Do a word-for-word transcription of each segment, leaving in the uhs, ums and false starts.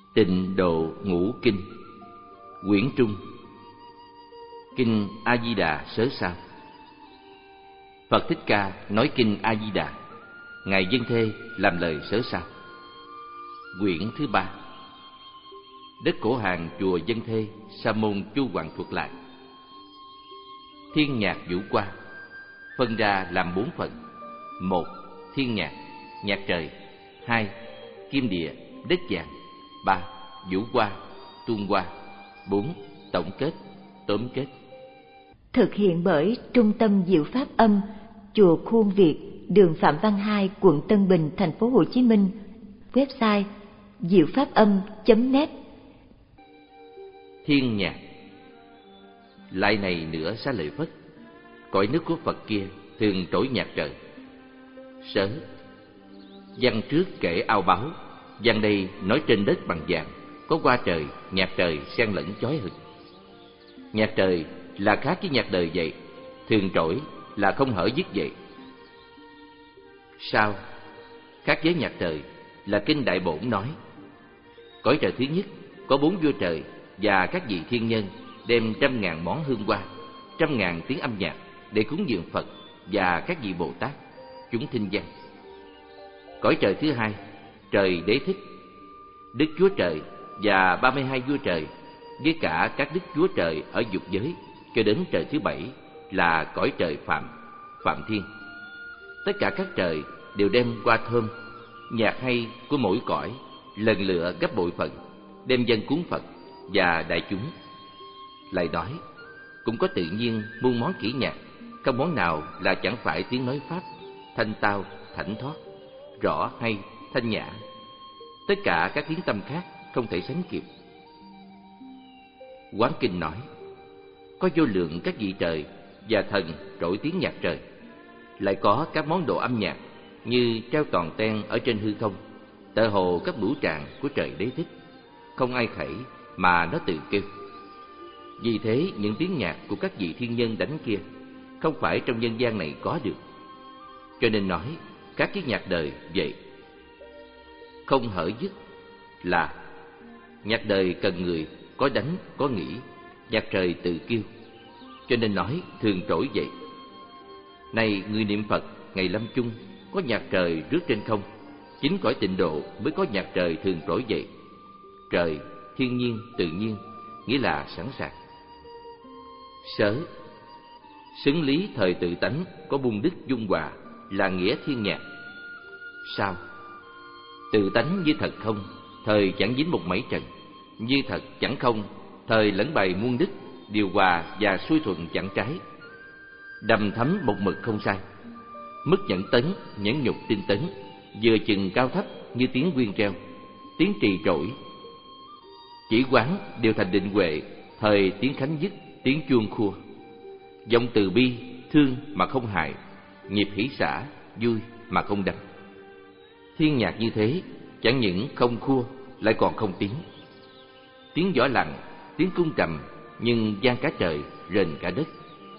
Tịnh Độ Ngũ Kinh, quyển trung. Kinh A Di Đà sớ sao. Phật Thích Ca nói kinh A Di Đà, ngài Dân Thê làm lời sớ sao. Quyển thứ ba. Đất Cổ Hàng chùa Dân Thê, Sa môn Chu Hoàng thuật lại. Thiên nhạc vũ qua phân ra làm bốn phần. Một, thiên nhạc, nhạc trời. Hai, kim địa, đất vàng. Ba, vũ qua, tuôn qua. Bốn, tổng kết, tóm kết. Thực hiện bởi Trung tâm Diệu Pháp Âm, chùa Khuôn Việt, đường Phạm Văn Hai, quận Tân Bình, thành phố Hồ Chí Minh. Website diệu pháp âm chấm net. Thiên nhạc. Lại này nữa xá lợi Phất, cõi nước của Phật kia thường trỗi nhạc trời. Sớ. Văn trước kể ao báo, văn đây nói trên đất bằng vàng, có hoa trời, nhạc trời xen lẫn chói hực. Nhạc trời là khác với nhạc đời vậy, thường trỗi là không hở dứt vậy. Sao? Khác với nhạc trời là kinh Đại Bổn nói, cõi trời thứ nhất có bốn vua trời và các vị thiên nhân đem trăm ngàn món hương hoa, trăm ngàn tiếng âm nhạc để cúng dường Phật và các vị Bồ Tát, chúng thinh văn. Cõi trời thứ hai, trời Đế Thích, Đức Chúa Trời và ba mươi hai vua trời với cả các đức chúa trời ở dục giới, cho đến trời thứ bảy là cõi trời Phạm, Phạm Thiên. Tất cả các trời đều đem hoa thơm, nhạc hay của mỗi cõi lần lựa gấp bội phần, đem dâng cúng Phật và đại chúng. Lại nói, cũng có tự nhiên muôn món kỹ nhạc, không món nào là chẳng phải tiếng nói Pháp, thanh tao, thảnh thoát, rõ hay, thanh nhã. Tất cả các tiếng tâm khác không thể sánh kịp. Quán Kinh nói, có vô lượng các vị trời và thần trỗi tiếng nhạc trời. Lại có các món đồ âm nhạc như treo toàn ten ở trên hư không, tựa hồ các bửu tràng của trời Đế Thích, không ai khẩy mà nó tự kêu. Vì thế những tiếng nhạc của các vị thiên nhân đánh kia không phải trong nhân gian này có được. Cho nên nói các cái nhạc đời vậy. Không hở dứt là nhạc đời cần người có đánh có nghĩ, nhạc trời tự kêu. Cho nên nói thường trỗi vậy. Này người niệm Phật ngày lâm chung, có nhạc trời rước trên không, chính cõi tịnh độ mới có nhạc trời thường trỗi vậy. Trời, thiên nhiên, tự nhiên, nghĩa là sẵn sàng. Sớ. Xứng lý thời tự tánh có buông đức dung hòa, là nghĩa thiên nhạc. Sao? Tự tánh như thật không, thời chẳng dính một mảy trần. Như thật chẳng không, thời lẫn bày muôn đức, điều hòa và xuôi thuận chẳng trái. Đầm thấm một mực không sai. Mức nhẫn tấn, nhẫn nhục tinh tấn, vừa chừng cao thấp như tiếng quyên treo, tiếng trì trỗi. Chỉ quán đều thành định huệ, thời tiếng khánh dứt, tiếng chuông khua. Giọng từ bi, thương mà không hại, nhịp hỷ xả, vui mà không đắng. Thiên nhạc như thế, chẳng những không khua, lại còn không tiếng. Tiếng võ lặng, tiếng cung trầm, nhưng vang cả trời, rền cả đất.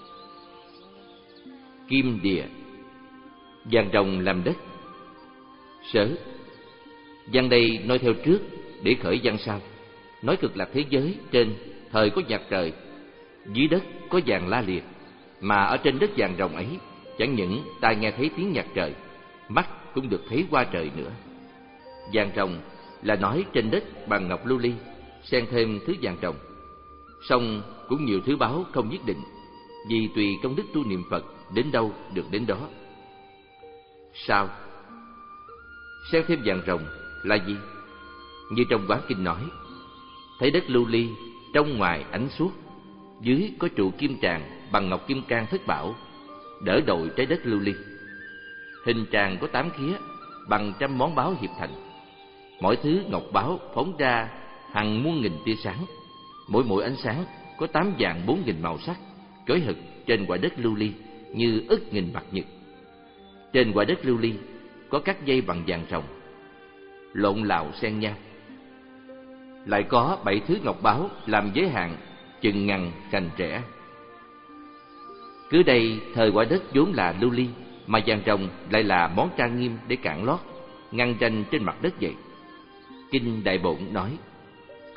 Kim địa. Vàng rồng làm đất. Sớ. Văn đây nói theo trước để khởi văn sau. Nói cực lạc thế giới trên thời có nhạc trời, dưới đất có vàng la liệt, mà ở trên đất vàng rồng ấy chẳng những tai nghe thấy tiếng nhạc trời, mắt cũng được thấy hoa trời nữa. Vàng rồng là nói trên đất bằng ngọc lưu ly, xen thêm thứ vàng rồng. Song cũng nhiều thứ báo không nhất định, vì tùy công đức tu niệm Phật đến đâu được đến đó. Sao? Xen thêm vàng rồng là gì? Như trong Quán Kinh nói, thấy đất lưu ly, trong ngoài ánh suốt, dưới có trụ kim tràng bằng ngọc kim cang thất bảo, đỡ đội trái đất lưu ly. Hình tràng có tám khía, bằng trăm món báo hiệp thành. Mỗi thứ ngọc báo phóng ra hàng muôn nghìn tia sáng. Mỗi mỗi ánh sáng có tám vạn bốn nghìn màu sắc, chói hực trên quả đất lưu ly như ức nghìn mặt nhật. Trên quả đất lưu ly có các dây bằng vàng rồng, lộn lạo xen nhau. Lại có bảy thứ ngọc báo làm giới hạn chừng ngàn cành trẻ. Cứ đây thời quả đất vốn là lưu ly, mà vàng rồng lại là món trang nghiêm để cạn lót, ngăn tranh trên mặt đất vậy. Kinh Đại Bổn nói,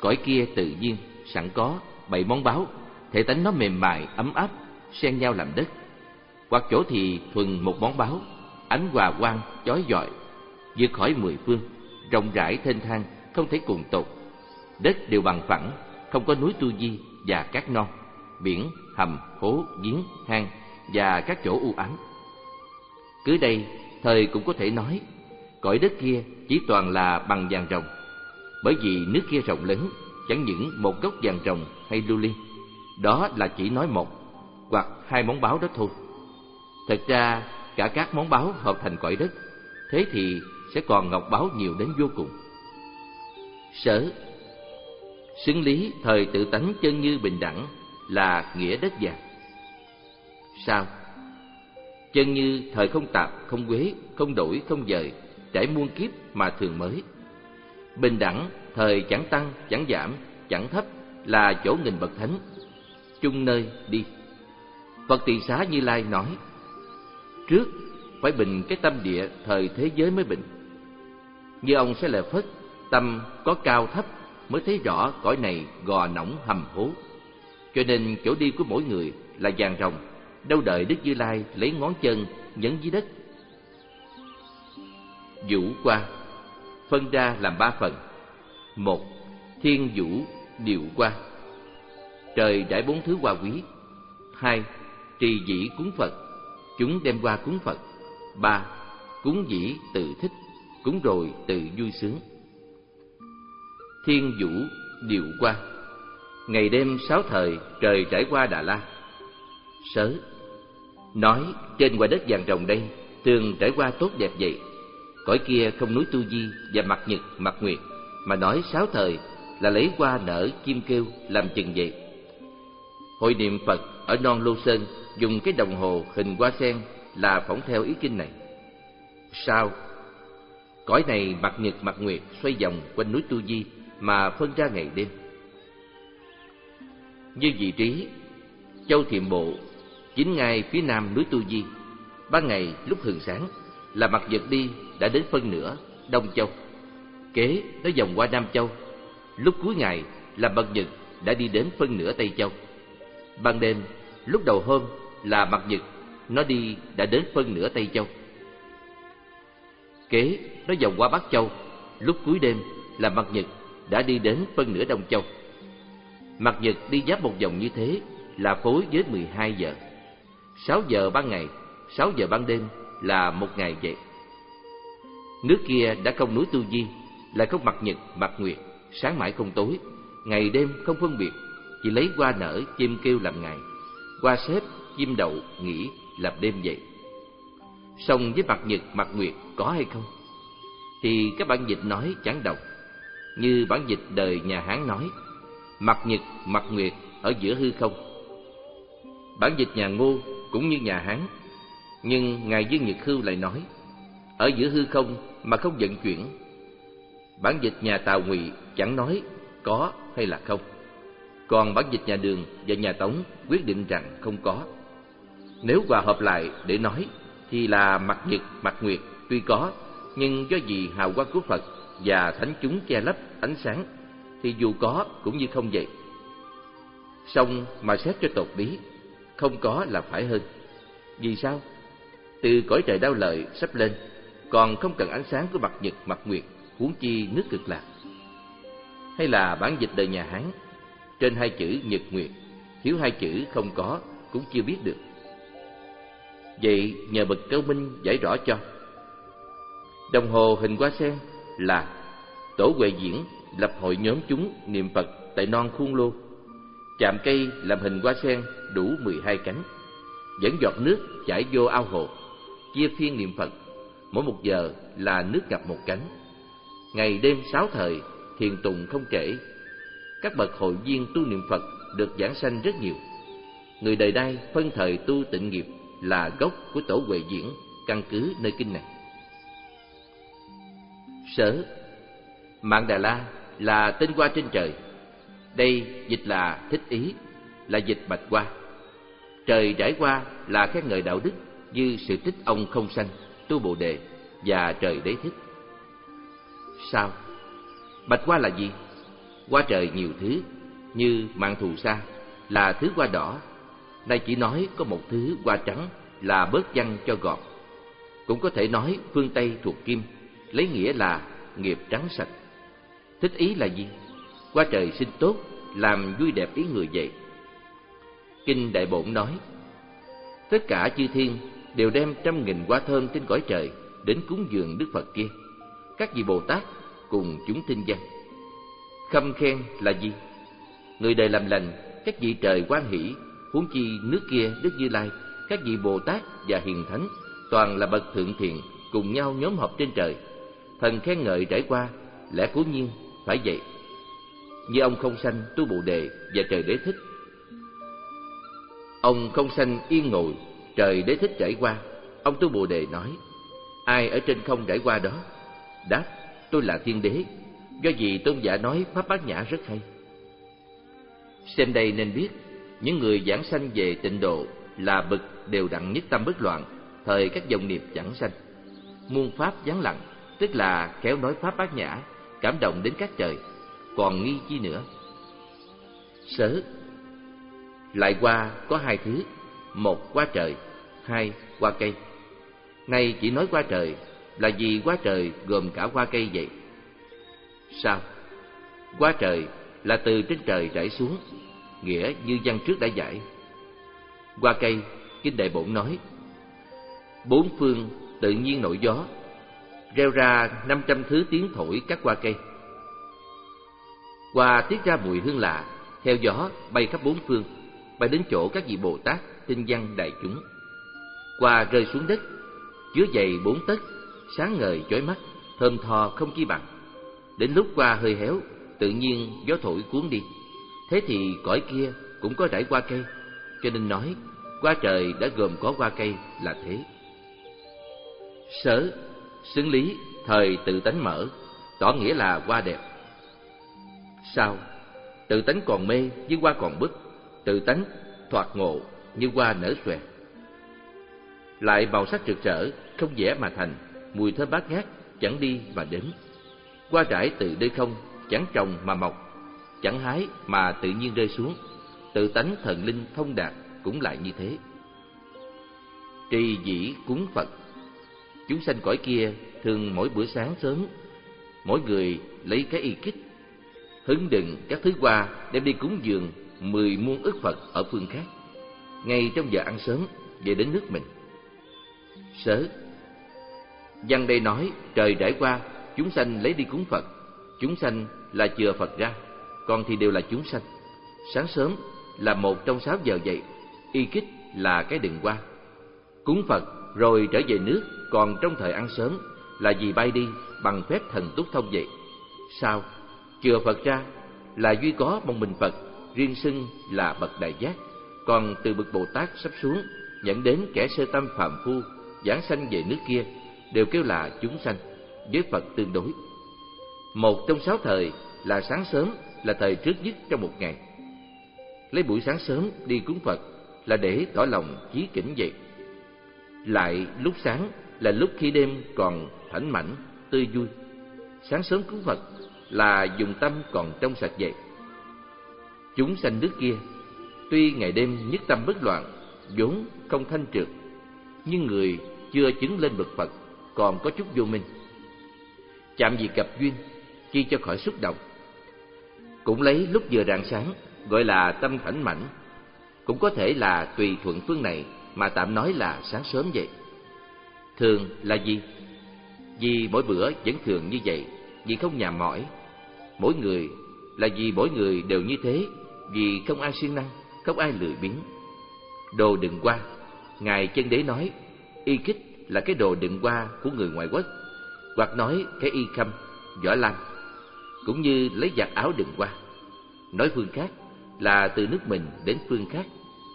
Cõi kia tự nhiên sẵn có bảy món báu, thể tánh nó mềm mại ấm áp, xen nhau làm đất. Hoặc chỗ thì thuần một món báu, ánh hòa quang chói rọi, vượt khỏi mười phương, rộng rãi thênh thang, không thể cùng tột. Đất đều bằng phẳng, không có núi tu di và cát non, biển, hầm, hố, giếng, hang và các chỗ u ám. Cứ đây, thời cũng có thể nói, cõi đất kia chỉ toàn là bằng vàng ròng, bởi vì nước kia rộng lớn, chẳng những một gốc vàng ròng hay lưu ly, đó là chỉ nói một hoặc hai món báu đó thôi. Thật ra cả các món báu hợp thành cõi đất, thế thì sẽ còn ngọc báu nhiều đến vô cùng. Sở xứng lý thời tự tánh chân như bình đẳng là nghĩa đất vàng. Sao? Chân như thời không tạp, không quế, không đổi, không dời, trải muôn kiếp mà thường mới. Bình đẳng thời chẳng tăng, chẳng giảm, chẳng thấp, là chỗ nghìn bậc thánh, chung nơi đi. Phật Tỳ Xá Như Lai nói, trước phải bình cái tâm địa thời thế giới mới bình. Như ông sẽ lời Phất, tâm có cao thấp mới thấy rõ cõi này gò nỏng hầm hố. Cho nên chỗ đi của mỗi người là vàng ròng, đâu đợi Đức Như Lai lấy ngón chân nhấn dưới đất. Vũ qua phân ra làm ba phần. Một, thiên vũ điệu qua, trời đãi bốn thứ hoa quý. Hai, trì dĩ cúng Phật, chúng đem qua cúng Phật. Ba, cúng dĩ tự thích, cúng rồi tự vui sướng. Thiên vũ điệu qua, ngày đêm sáu thời trời trải qua Đà La. Sớ nói trên quả đất vàng ròng đây thường trải qua tốt đẹp vậy. Cõi kia không núi tu di và mặt nhật mặt nguyệt, mà nói sáu thời là lấy hoa nở chim kêu làm chừng vậy. Hội niệm Phật ở non Lô Sơn dùng cái đồng hồ hình hoa sen là phỏng theo ý kinh này. Sao? Cõi này mặt nhật mặt nguyệt xoay vòng quanh núi Tu Di mà phân ra ngày đêm. Như vị trí Châu Thiệm Bộ chính ngay phía nam núi Tu Di, ban ngày lúc hừng sáng là mặt nhật đi đã đến phân nửa Đông Châu, kế nó vòng qua Nam Châu, lúc cuối ngày là mặt nhật đã đi đến phân nửa Tây Châu. Ban đêm lúc đầu hôm là mặt nhật nó đi đã đến phân nửa Tây Châu, kế nó vòng qua Bắc Châu, lúc cuối đêm là mặt nhật đã đi đến phân nửa Đông Châu. Mặt nhật đi giáp một vòng như thế là phối với mười hai giờ. Sáu giờ ban ngày, sáu giờ ban đêm là một ngày vậy. Nước kia đã không núi Tu Di, lại không mặt nhật mặt nguyệt, sáng mãi không tối, ngày đêm không phân biệt, chỉ lấy hoa nở chim kêu làm ngày, hoa xếp chim đậu nghỉ làm đêm vậy. Song với mặt nhật mặt nguyệt có hay không? Thì các bản dịch nói chẳng đồng. Như bản dịch đời nhà Hán nói, mặt nhật mặt nguyệt ở giữa hư không. Bản dịch nhà Ngô cũng như nhà Hán, nhưng ngài Dương Nhật Hưu lại nói ở giữa hư không mà không vận chuyển. Bản dịch nhà Tào Ngụy chẳng nói có hay là không, còn bản dịch nhà Đường và nhà Tống quyết định rằng không có. Nếu hòa hợp lại để nói thì là mặt nhật mặt nguyệt tuy có, nhưng do vì hào quang của Phật và thánh chúng che lấp ánh sáng, thì dù có cũng như không vậy. Song mà xét cho tột lý, không có là phải hơn. Vì sao? Từ cõi trời Đao Lợi sắp lên, còn không cần ánh sáng của mặt nhật mặt nguyệt, huống chi nước Cực Lạc. Hay là bản dịch đời nhà Hán, trên hai chữ nhật nguyệt, thiếu hai chữ không có cũng chưa biết được. Vậy nhờ bậc cao minh giải rõ cho. Đồng hồ hình hoa sen là Tổ Huệ Diễn lập hội nhóm chúng niệm Phật tại non Khuôn Lô. Chạm cây làm hình hoa sen đủ mười hai cánh, dẫn giọt nước chảy vô ao hồ, chia phiên niệm Phật, mỗi một giờ là nước ngập một cánh. Ngày đêm sáu thời thiền tùng không kể. Các bậc hội viên tu niệm Phật được giảng sanh rất nhiều. Người đời đây phân thời tu tịnh nghiệp là gốc của Tổ Huệ Diễn, căn cứ nơi kinh này. Sở Mạn Đà La là tên hoa trên trời. Đây dịch là thích ý, là dịch bạch hoa. Trời trải qua là khen ngợi đạo đức như sự thích ông không sanh, tu Bồ Đề và trời đế thích. Sao? Bạch hoa là gì? Hoa trời nhiều thứ, như mạn thù sa là thứ hoa đỏ, nay chỉ nói có một thứ hoa trắng là bớt văn cho gọt. Cũng có thể nói phương Tây thuộc kim, lấy nghĩa là nghiệp trắng sạch. Thích ý là gì? Hoa trời sinh tốt, làm vui đẹp ý người vậy. Kinh Đại Bổn nói, tất cả chư thiên đều đem trăm nghìn hoa thơm trên cõi trời đến cúng dường Đức Phật kia, các vị Bồ Tát cùng chúng tinh văn. Khâm khen là gì? Người đời làm lành, các vị trời hoan hỷ, huống chi nước kia Đức Như Lai, các vị Bồ Tát và hiền thánh toàn là bậc thượng thiện, cùng nhau nhóm họp trên trời. Thần khen ngợi trải qua, lẽ cố nhiên phải vậy. Như ông Không Sanh, Tu Bồ Đề và trời Đế Thích. Ông Không Sanh yên ngồi, trời Đế Thích trải qua. Ông Tu Bồ Đề nói, ai ở trên không trải qua đó? Đáp, tôi là Thiên Đế. Do gì tôn giả nói pháp Bát Nhã rất hay. Xem đây nên biết, những người giảng sanh về tịnh độ là bậc đều đặn nhất tâm bất loạn, thời các dòng nghiệp chẳng sanh. Muôn pháp vắng lặng, tức là khéo nói pháp Bát Nhã, cảm động đến các trời, còn nghi chi nữa. Sớ lại hoa có hai thứ, một hoa trời, hai hoa cây. Nay chỉ nói hoa trời là vì hoa trời gồm cả hoa cây vậy. Sao? Hoa trời là từ trên trời rải xuống, nghĩa như văn trước đã giải. Hoa cây, Kinh Đại Bổn nói, bốn phương tự nhiên nổi gió, reo ra năm trăm thứ tiếng thổi các hoa cây. Hoa tiết ra mùi hương lạ, theo gió bay khắp bốn phương, bay đến chỗ các vị Bồ Tát, tinh văn đại chúng. Hoa rơi xuống đất, chứa dày bốn tấc, sáng ngời chói mắt, thơm tho không chi bằng. Đến lúc hoa hơi héo, tự nhiên gió thổi cuốn đi. Thế thì cõi kia cũng có rải hoa cây, cho nên nói hoa trời đã gồm có hoa cây là thế. Sớ, xứng lý, thời tự tánh mở, tỏ nghĩa là hoa đẹp. Sao? Tự tánh còn mê như hoa còn bứt, tự tánh thoạt ngộ như hoa nở xòe. Lại màu sắc rực rỡ, không vẽ mà thành, mùi thơm bát ngát, chẳng đi mà đến. Hoa rải từ nơi không, chẳng trồng mà mọc, chẳng hái mà tự nhiên rơi xuống. Tự tánh thần linh thông đạt cũng lại như thế. Trì dĩ cúng Phật. Chúng sanh cõi kia thường mỗi bữa sáng sớm, mỗi người lấy cái y kích, hứng đựng các thứ hoa đem đi cúng dường mười muôn ức Phật ở phương khác, ngay trong giờ ăn sớm về đến nước mình. Sớ, văn đây nói trời rải qua, chúng sanh lấy đi cúng Phật. Chúng sanh là chừa Phật ra, còn thì đều là chúng sanh. Sáng sớm là một trong sáu giờ dậy, y kích là cái đựng hoa. Cúng Phật rồi trở về nước, còn trong thời ăn sớm là vì bay đi bằng phép thần túc thông vậy. Sao? Chừa Phật ra là duy có một mình Phật, riêng xưng là bậc đại giác, còn từ bậc Bồ Tát sắp xuống dẫn đến kẻ sơ tâm phàm phu giảng sanh về nước kia đều kêu là chúng sanh, với Phật tương đối. Một trong sáu thời là sáng sớm, là thời trước nhất trong một ngày. Lấy buổi sáng sớm đi cúng Phật là để tỏ lòng chí kính vậy. Lại lúc sáng là lúc khi đêm còn thảnh mảnh, tươi vui. Sáng sớm cúng Phật là dùng tâm còn trong sạch vậy. Chúng sanh nước kia tuy ngày đêm nhất tâm bất loạn, vốn không thanh trượt, nhưng người chưa chứng lên bậc Phật còn có chút vô minh. Chạm gì gặp duyên, chi cho khỏi xúc động. Cũng lấy lúc vừa rạng sáng gọi là tâm thảnh mảnh, cũng có thể là tùy thuận phương này mà tạm nói là sáng sớm vậy. Thường là gì? Vì mỗi bữa vẫn thường như vậy, vì không nhàm mỏi. Mỗi người là vì mỗi người đều như thế, vì không ai siêng năng, không ai lười biếng. Đồ đựng hoa, Ngài Chân Đế nói, y kích là cái đồ đựng hoa của người ngoại quốc, hoặc nói cái y khâm, võ lam, cũng như lấy giặt áo đựng hoa. Nói phương khác là từ nước mình đến phương khác.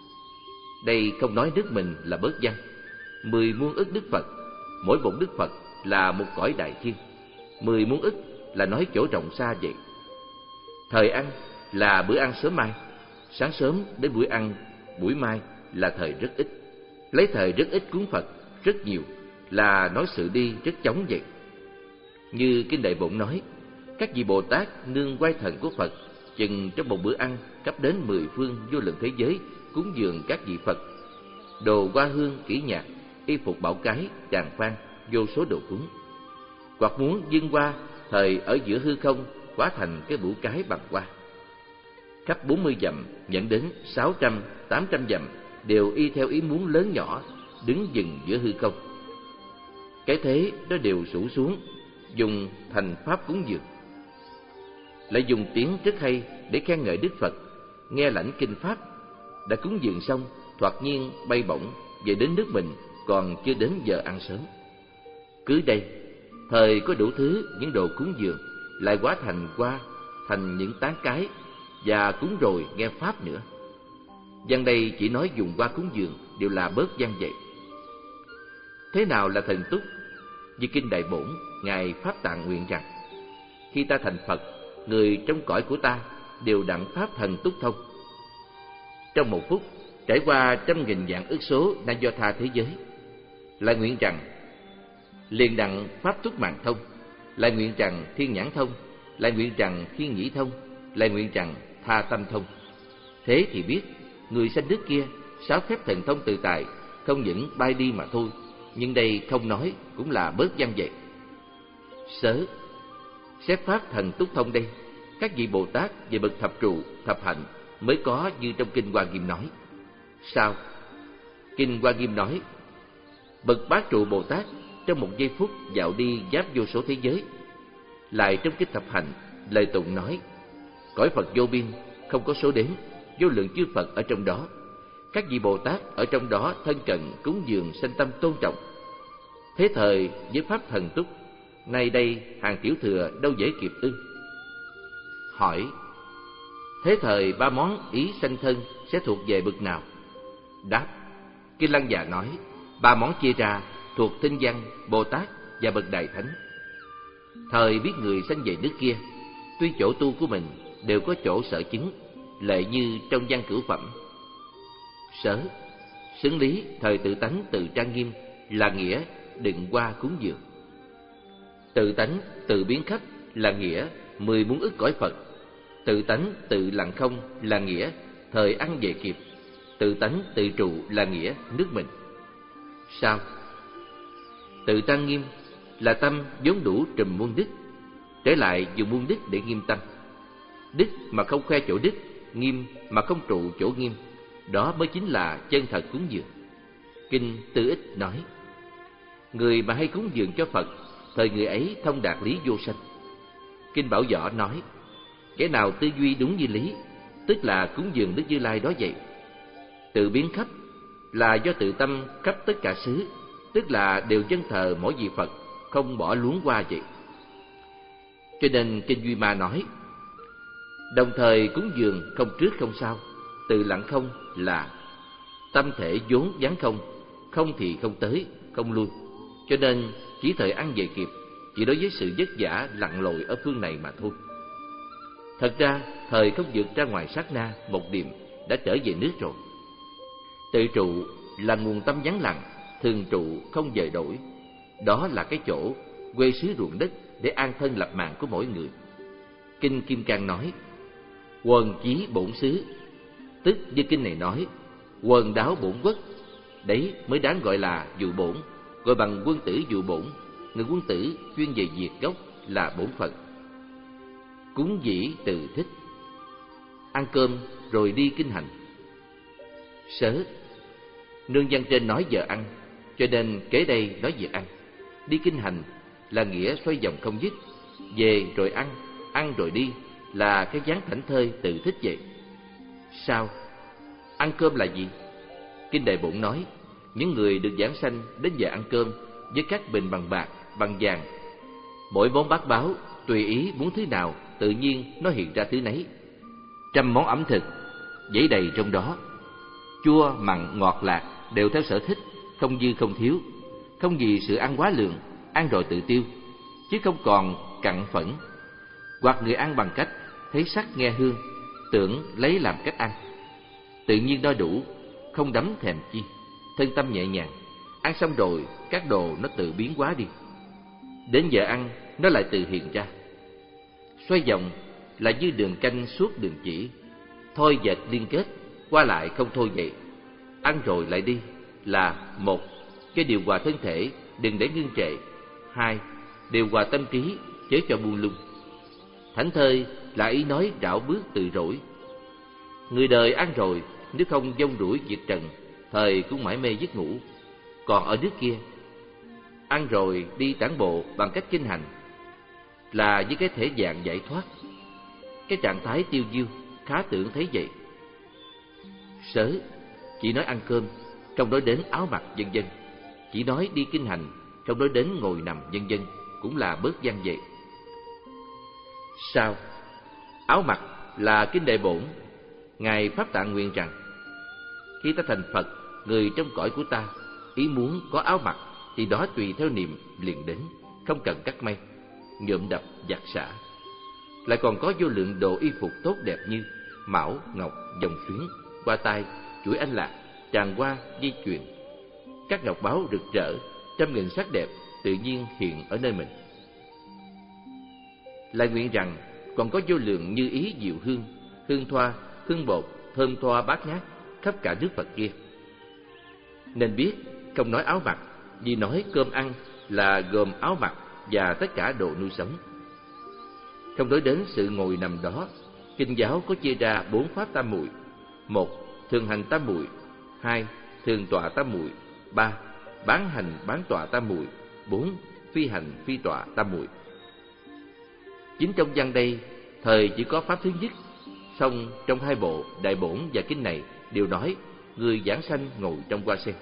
Đây không nói nước mình là bớt văn. Mười muôn ức Đức Phật, mỗi một Đức Phật là một cõi đại thiên. Mười muôn ức là nói chỗ rộng xa vậy. Thời ăn là bữa ăn sớm mai, sáng sớm đến buổi ăn buổi mai là thời rất ít. Lấy thời rất ít cúng Phật rất nhiều là nói sự đi rất chóng vậy. Như Kinh Đại Bổn nói, Các vị Bồ Tát nương oai thần của Phật, chừng trong một bữa ăn cấp đến mười phương vô lượng thế giới cúng dường các vị Phật. Đồ hoa hương kỹ nhạc, y phục bảo cái, tràng phan, vô số đồ cúng. Hoặc muốn dâng hoa, thời ở giữa hư không hóa thành cái bửu cái bằng hoa. Khắp bốn mươi dặm, nhận đến sáu trăm, tám trăm dặm đều y theo ý muốn lớn nhỏ, đứng dừng giữa hư không. Cái thế đó đều sủ xuống, dùng thành pháp cúng dường. Lại dùng tiếng rất hay để khen ngợi Đức Phật, nghe lãnh kinh pháp. Đã cúng dường xong, thoạt nhiên bay bổng về đến nước mình, còn chưa đến giờ ăn sớm. Cứ đây, thời có đủ thứ những đồ cúng dường, lại hóa thành hoa, thành những tán cái, và cúng rồi nghe pháp nữa. Văn đây chỉ nói dùng hoa cúng dường đều là bớt văn vậy. Thế nào là thần túc? Như kinh Đại Bổn, ngài Pháp Tạng nguyện rằng: khi ta thành Phật, người trong cõi của ta đều đặng pháp thần túc thông. Trong một phút trải qua trăm nghìn vạn ức số na do tha thế giới. Lại nguyện rằng liền đặng pháp túc mạng thông. Lại nguyện rằng thiên nhãn thông. Lại nguyện rằng thiên nhĩ thông. Lại nguyện rằng tha tâm thông. Thế thì biết người sanh nước kia sáu phép thần thông tự tại, không những bay đi mà thôi, nhưng đây không nói cũng là bớt văn vậy. Sớ xét pháp thần túc thông đây, các vị Bồ Tát về bậc thập trụ, thập hạnh mới có như trong kinh Hoa Nghiêm nói. Sao? Kinh Hoa Nghiêm nói: bậc bát trụ Bồ Tát trong một giây phút dạo đi giáp vô số thế giới. Lại trong kinh thập hạnh, lời tụng nói: cõi Phật vô biên, không có số đếm, vô lượng chư Phật ở trong đó. Các vị Bồ Tát ở trong đó thân cận cúng dường sanh tâm tôn trọng. Thế thời với pháp thần túc, nay đây hàng tiểu thừa đâu dễ kịp ư? Hỏi: thế thời ba món ý sanh thân sẽ thuộc về bậc nào? Đáp: kinh Lăng Già nói ba món chia ra thuộc Tinh Văn, Bồ Tát và bậc Đại Thánh. Thời biết người sanh về nước kia, tuy chỗ tu của mình đều có chỗ sở chứng, lệ như trong văn cửu phẩm. Sớ xứng lý thời tự tánh tự trang nghiêm là nghĩa đựng hoa cúng dường. Tự tánh tự biến khắp là nghĩa mười muốn ức cõi Phật. Tự tánh tự lặng không là nghĩa thời ăn về kịp. Tự tánh tự trụ là nghĩa nước mình. Sao? Tự trang nghiêm là tâm vốn đủ trùm muôn đức, trở lại dùng muôn đức để nghiêm tâm. Đức mà không khoe chỗ đức, nghiêm mà không trụ chỗ nghiêm, đó mới chính là chân thật cúng dường. Kinh Tư Ích nói: người mà hay cúng dường cho Phật, thời người ấy thông đạt lý vô sanh. Kinh Bảo Võ nói: kẻ nào tư duy đúng như lý, tức là cúng dường Đức Như Lai đó vậy. Tự biến khắp là do tự tâm khắp tất cả xứ, tức là đều dân thờ mỗi vị Phật, không bỏ luống qua vậy. Cho nên kinh Duy Ma nói: đồng thời cúng dường không trước không sau, tự lặng không là tâm thể vốn vắng không, không thì không tới, không lui. Cho nên chỉ thời ăn về kịp, chỉ đối với sự vất vả lặn lội ở phương này mà thôi. Thật ra thời không vượt ra ngoài sát na một điểm đã trở về nước rồi. Tự trụ là nguồn tâm vắng lặng, thường trụ không dời đổi. Đó là cái chỗ quê xứ ruộng đất để an thân lập mạng của mỗi người. Kinh Kim Cang nói: quần chí bổn xứ, tức như kinh này nói quần đáo bổn quốc. Đấy mới đáng gọi là dụ bổn, gọi bằng quân tử dụ bổn. Người quân tử chuyên về diệt gốc là bổn phận. Cúng dĩ tự thích, ăn cơm rồi đi kinh hành. Sớ nương văn trên nói giờ ăn, cho nên kế đây nói việc ăn. Đi kinh hành là nghĩa xoay vòng không dứt, về rồi ăn, ăn rồi đi, là cái dáng thảnh thơi tự thích vậy. Sao? Ăn cơm là gì? Kinh Đại Bổn nói: những người được giảng sanh đến giờ ăn cơm với các bình bằng bạc, bằng vàng. Mỗi món bát báo, tùy ý muốn thứ nào, tự nhiên nó hiện ra thứ nấy. Trăm món ẩm thực, dẫy đầy trong đó. Chua, mặn, ngọt, lạc đều theo sở thích, không dư không thiếu. Không vì sự ăn quá lượng, ăn rồi tự tiêu, chứ không còn cặn phẫn. Hoặc người ăn bằng cách thấy sắc nghe hương, tưởng lấy làm cách ăn. Tự nhiên no đủ, không đắm thèm chi, thân tâm nhẹ nhàng. Ăn xong rồi, các đồ nó tự biến hóa đi. Đến giờ ăn, nó lại tự hiện ra. Xoay vòng là như đường canh suốt đường chỉ, thôi dệt liên kết, qua lại không thôi vậy. Ăn rồi lại đi là: một, cho điều hòa thân thể, đừng để ngưng trệ; hai, điều hòa tâm trí, chớ cho buông lung. Thảnh thơi là ý nói rảo bước từ rỗi. Người đời ăn rồi, nếu không vông đuổi việc trần, thời cũng mải mê giấc ngủ. Còn ở nước kia, ăn rồi đi tản bộ bằng cách kinh hành, là với cái thể dạng giải thoát, cái trạng thái tiêu diêu, khá tưởng thấy vậy. Sớ chỉ nói ăn cơm, trong đó đến áo mặc vân vân; chỉ nói đi kinh hành, trong đó đến ngồi nằm vân vân, cũng là bớt văn vậy. Sao? Áo mặc là kinh đệ bổn. Ngài Pháp Tạng nguyện rằng: khi ta thành Phật, người trong cõi của ta ý muốn có áo mặc thì đó tùy theo niệm liền đến, không cần cắt may, nhuộm đập, giặt xả. Lại còn có vô lượng đồ y phục tốt đẹp như mão, ngọc, vòng xuyến, hoa tai, chuỗi anh lạc, tràng hoa, dây chuyền. Các ngọc báu rực rỡ, trăm nghìn sắc đẹp tự nhiên hiện ở nơi mình. Lại nguyện rằng còn có vô lượng như ý diệu hương, hương thoa, hương bột, thơm thoa bát ngát khắp cả nước Phật kia. Nên biết không nói áo mặc, vì nói cơm ăn là gồm áo mặc và tất cả đồ nuôi sống. Không nói đến sự ngồi nằm đó, kinh giáo có chia ra bốn pháp tam muội: một, thường hành tam muội; hai, thường tọa tam muội; ba, bán hành bán tọa tam muội; bốn, phi hành phi tọa tam muội. Chính trong văn đây, thời chỉ có pháp thứ nhất, song trong hai bộ Đại Bổn và kinh này đều nói người giảng sanh ngồi trong hoa sen.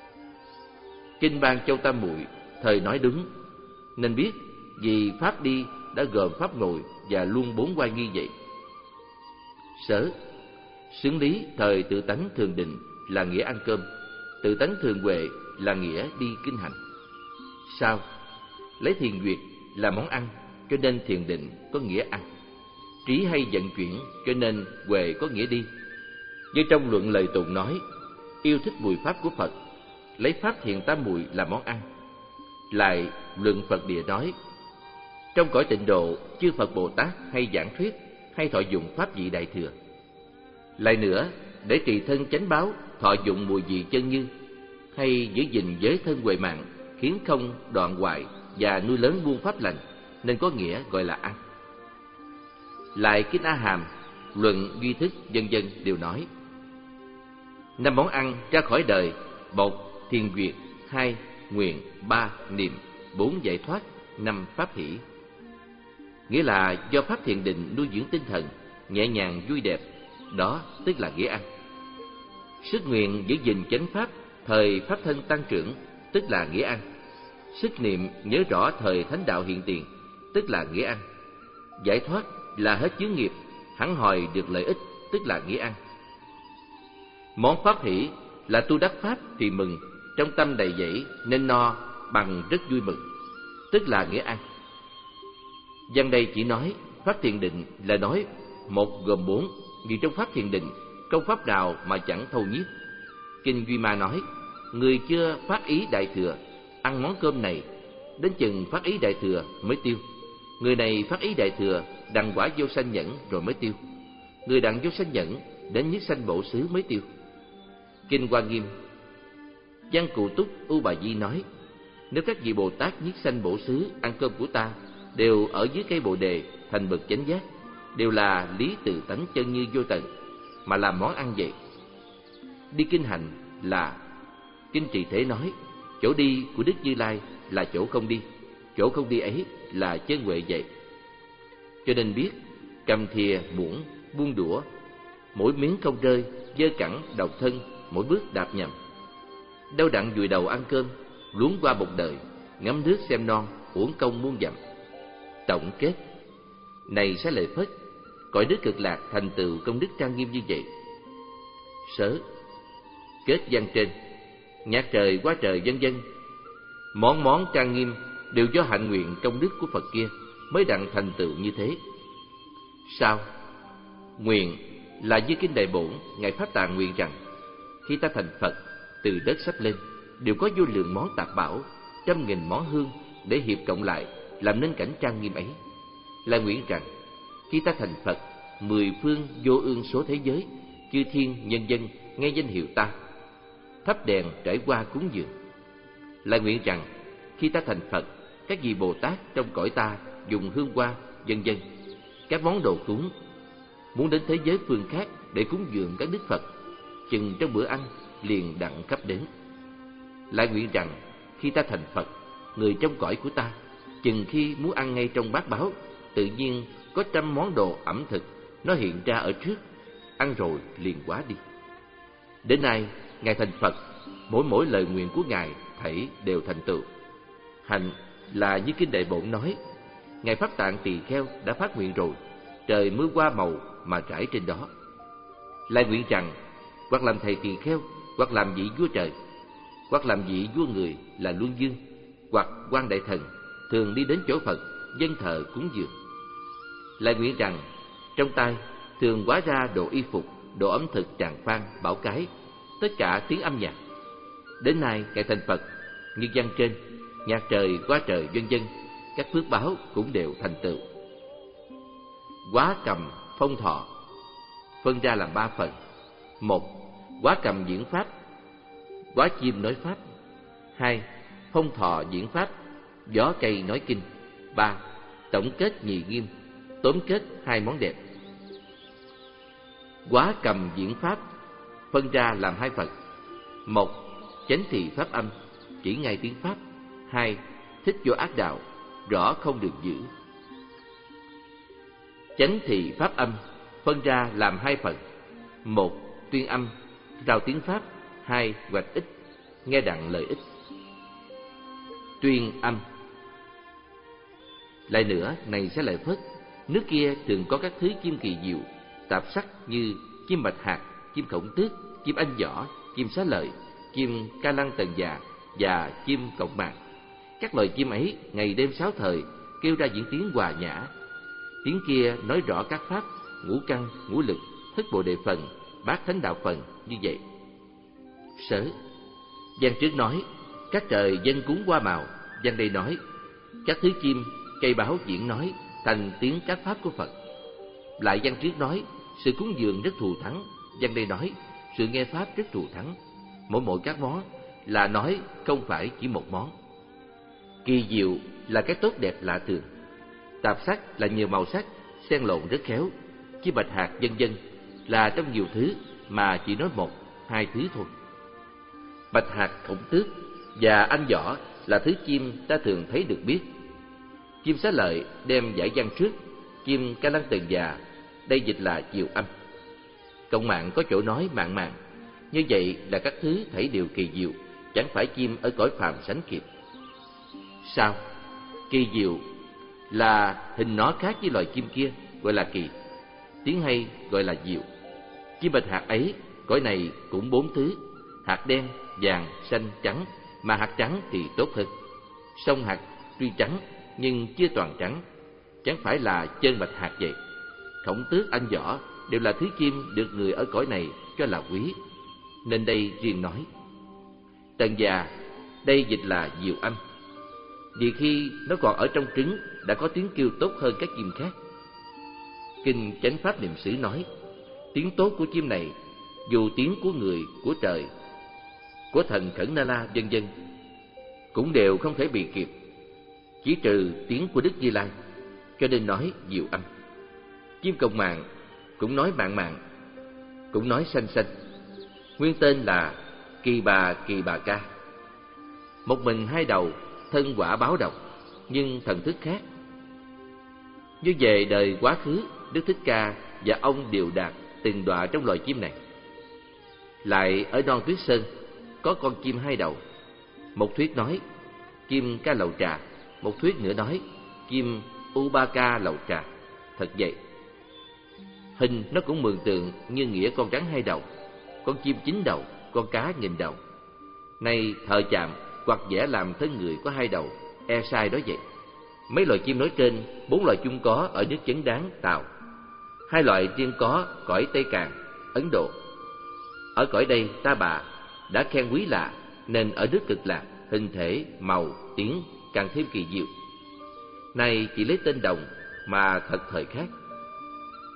Kinh Ban Châu tam muội thời nói đúng, nên biết vì pháp đi đã gồm pháp ngồi và luôn bốn oai nghi vậy. Sớ xứng lý thời tự tánh thường định là nghĩa ăn cơm, tự tánh thường huệ là nghĩa đi kinh hành. Sao? Lấy thiền duyệt là món ăn, cho nên thiền định có nghĩa ăn. Trí hay vận chuyển, cho nên huệ có nghĩa đi. Như trong luận lời tụng nói: yêu thích mùi pháp của Phật, lấy pháp thiền tam muội là món ăn. Lại luận Phật địa nói: trong cõi tịnh độ, chư Phật Bồ Tát hay giảng thuyết, hay thọ dụng pháp vị đại thừa. Lại nữa, để trì thân chánh báo, thọ dụng mùi vị chân như, hay giữ gìn giới thân huệ mạng, khiến không đoạn hoại và nuôi lớn muôn pháp lành, nên có nghĩa gọi là ăn. Lại kinh A Hàm, luận duy thức vân vân đều nói: năm món ăn ra khỏi đời: một, thiền duyệt; hai, nguyện; ba, niệm; bốn, giải thoát; năm, pháp hỷ. Nghĩa là do pháp thiền định nuôi dưỡng tinh thần, nhẹ nhàng vui đẹp, đó tức là nghĩa ăn. Sức nguyện giữ gìn chánh pháp thời pháp thân tăng trưởng, tức là nghĩa ăn. Sức niệm nhớ rõ thời thánh đạo hiện tiền, tức là nghĩa ăn. Giải thoát là hết chướng nghiệp, hẳn hồi được lợi ích, tức là nghĩa ăn. Món pháp hỷ là tu đắc pháp thì mừng, trong tâm đầy dẫy nên no bằng rất vui mừng, tức là nghĩa ăn. Văn đây chỉ nói pháp thiền định là nói một gồm bốn, vì trong pháp thiền định không pháp nào mà chẳng thâu nhiếp. Kinh Duy Ma nói: người chưa phát ý đại thừa, ăn món cơm này, đến chừng phát ý đại thừa mới tiêu. Người này phát ý đại thừa, đặng quả vô sanh nhẫn rồi mới tiêu. Người đặng vô sanh nhẫn, đến nhất sanh bổ xứ mới tiêu. Kinh Hoa Nghiêm, Văn Cụ Túc U Bà Di nói: nếu các vị Bồ Tát nhất sanh bổ xứ ăn cơm của ta đều ở dưới cây Bồ Đề thành bậc chánh giác, đều là lý tự tánh chân như vô tận, mà làm món ăn vậy. Đi kinh hành là Kinh Trì Thế nói: chỗ đi của Đức Như Lai là chỗ không đi, chỗ không đi ấy là chân huệ vậy. Cho nên biết cầm thìa muỗng buông đũa, mỗi miếng không rơi, dơ cẳng đầu thân, mỗi bước đạp nhầm. Đâu đặng vùi đầu ăn cơm, luống qua một đời, ngắm nước xem non, uổng công muôn dặm. Tổng kết: này Xá Lợi Phất, cõi nước Cực Lạc thành tựu công đức trang nghiêm như vậy. Sớ kết văn trên: nhạc trời qua trời vân vân, món món trang nghiêm đều do hạnh nguyện công đức của Phật kia mới đặng thành tựu như thế. Sao? Nguyện là như kinh Đại Bổn Ngài Pháp Tạng nguyện rằng: khi ta thành Phật, từ đất sắp lên đều có vô lượng món tạp bảo, trăm nghìn món hương để hiệp cộng lại làm nên cảnh trang nghiêm ấy. Là nguyện rằng Khi ta thành Phật, mười phương vô ương số thế giới, chư thiên nhân dân nghe danh hiệu ta, thắp đèn trải qua cúng dường. Lại nguyện rằng khi ta thành Phật, các vị Bồ Tát trong cõi ta dùng hương hoa, vân vân, các món đồ cúng, muốn đến thế giới phương khác để cúng dường các đức Phật, chừng trong bữa ăn liền đặng khắp đến. Lại nguyện rằng khi ta thành Phật, người trong cõi của ta, chừng khi muốn ăn ngay trong bát báo, tự nhiên có trăm món đồ ẩm thực nó hiện ra ở trước, ăn rồi liền quá đi. Đến nay Ngài thành Phật, mỗi mỗi lời nguyện của Ngài thảy đều thành tựu. Hạnh là như kinh Đại Bổn nói, Ngài Pháp Tạng Tỳ Kheo đã phát nguyện rồi, trời mưa hoa màu mà trải trên đó. Lại nguyện rằng hoặc làm thầy tỳ kheo, hoặc làm vị vua trời, hoặc làm vị vua người là Luân Dương, hoặc quan đại thần thường đi đến chỗ Phật dâng thờ cúng dường. Lại nguyện rằng trong tay thường hóa ra đồ y phục, đồ ẩm thực tràng phan, bảo cái, tất cả tiếng âm nhạc. Đến nay Ngài thành Phật, như văn trên, nhạc trời, quá trời, vân vân, các phước báo cũng đều thành tựu. Hóa cầm phong thọ phân ra làm ba phần. Một, hóa cầm diễn pháp, hóa chim nói pháp. Hai, phong thọ diễn pháp, gió cây nói kinh. Ba, tổng kết nhị nghiêm, tóm kết hai món đẹp. Hóa cầm diễn pháp phân ra làm hai phần. Một, chánh thị pháp âm, chỉ ngay tiếng pháp. Hai, thích vô ác đạo, rõ không được giữ. Chánh thị pháp âm phân ra làm hai phần. Một, tuyên âm, rao tiếng pháp. Hai, hoạch ích, nghe đặng lợi ích. Tuyên âm. Lại nữa, này sẽ lại phất, nước kia thường có các thứ chim kỳ diệu, tạp sắc như chim bạch hạc, chim khổng tước, chim anh giỏ, chim xá lợi, chim ca lăng tần già và chim cộng mạc. Các loài chim ấy ngày đêm sáu thời kêu ra những tiếng hòa nhã. Tiếng kia nói rõ các pháp ngũ căn, ngũ lực, thất bồ đề phần, bát thánh đạo phần như vậy. Sở. Văn trước nói các trời dân cúng hoa màu. Văn đây nói các thứ chim, cây báo diễn nói thành tiếng các pháp của Phật. Lại văn trước nói sự cúng dường rất thù thắng. Văn đây nói sự nghe pháp rất thù thắng. Mỗi mỗi các món là nói không phải chỉ một món. Kỳ diệu là cái tốt đẹp lạ thường. Tạp sắc là nhiều màu sắc xen lộn rất khéo. Chim bạch hạc vân vân là trong nhiều thứ mà chỉ nói một, hai thứ thôi. Bạch hạc, khổng tước và anh giỏ là thứ chim ta thường thấy được biết. Chim xá lợi đem giải văn trước. Chim ca lăng tần già đây dịch là chiều âm. Cộng mạng có chỗ nói mạng mạng. Như vậy là các thứ thảy đều kỳ diệu, chẳng phải chim ở cõi phàm sánh kịp. Sao? Kỳ diệu là hình nó khác với loài chim kia, gọi là kỳ. Tiếng hay gọi là diệu. Chim bạch hạc ấy, cõi này cũng bốn thứ: hạt đen, vàng, xanh, trắng, mà hạt trắng thì tốt hơn. Song hạt tuy trắng nhưng chưa toàn trắng, chẳng phải là chân bạch hạc vậy. Khổng tước, anh giỏ đều là thứ chim được người ở cõi này cho là quý, nên đây riêng nói. Tần già đây dịch là diệu âm, vì khi nó còn ở trong trứng đã có tiếng kêu tốt hơn các chim khác. Kinh Chánh Pháp Niệm Xứ nói tiếng tốt của chim này, dù tiếng của người, của trời, của thần Khẩn Na La vân vân cũng đều không thể bị kịp, chỉ trừ tiếng của Đức Như Lai, cho nên nói diệu âm. Chim cộng mạng cũng nói mạng mạng, cũng nói xanh xanh. Nguyên tên là Kỳ Bà Kỳ Bà Ca. Một mình hai đầu, thân quả báo độc, nhưng thần thức khác. Như về đời quá khứ, Đức Thích Ca và ông đều đạt từng đọa trong loài chim này. Lại ở non Tuyết Sơn có con chim hai đầu. Một thuyết nói chim ca lầu trà, một thuyết nữa nói chim Ubaka lầu trà. Thật vậy, hình nó cũng mường tượng như nghĩa con rắn hai đầu, con chim chín đầu, con cá nghìn đầu. Nay thợ chạm hoặc vẽ làm thân người có hai đầu, e sai đó vậy. Mấy loài chim nói trên, bốn loài chung có ở nước Chấn Đáng, Tàu. Hai loại riêng có cõi Tây Càn, Ấn Độ. Ở cõi đây Ta Bà đã khen quý lạ, nên ở nước Cực Lạc hình thể, màu, tiếng càng thêm kỳ diệu. Này chỉ lấy tên đồng mà thật thời khác.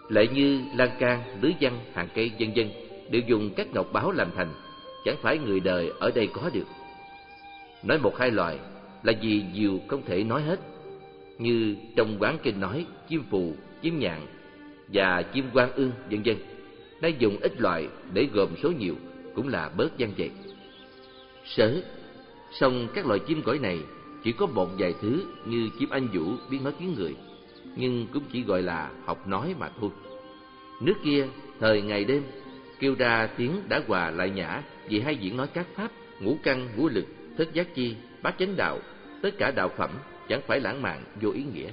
lại như lan can, lưới văn, hàng cây vân vân đều dùng các ngọc báo làm thành, chẳng phải người đời ở đây có được. Nói một hai loại là vì nhiều không thể nói hết, như trong Quán Kinh nói chim phù, chim nhạn và chim quan ương vân vân. Nay dùng ít loại để gồm số nhiều cũng là bớt văn vậy. Sớ, song các loài chim cõi này chỉ có một vài thứ như chim anh vũ biết nói tiếng người, nhưng cũng chỉ gọi là học nói mà thôi. Nước kia thời ngày đêm kêu ra tiếng đã hòa lại nhã, vì hay diễn nói các pháp ngũ căn ngũ lực, thất giác chi, bát chánh đạo, tất cả đạo phẩm chẳng phải lãng mạn vô ý nghĩa.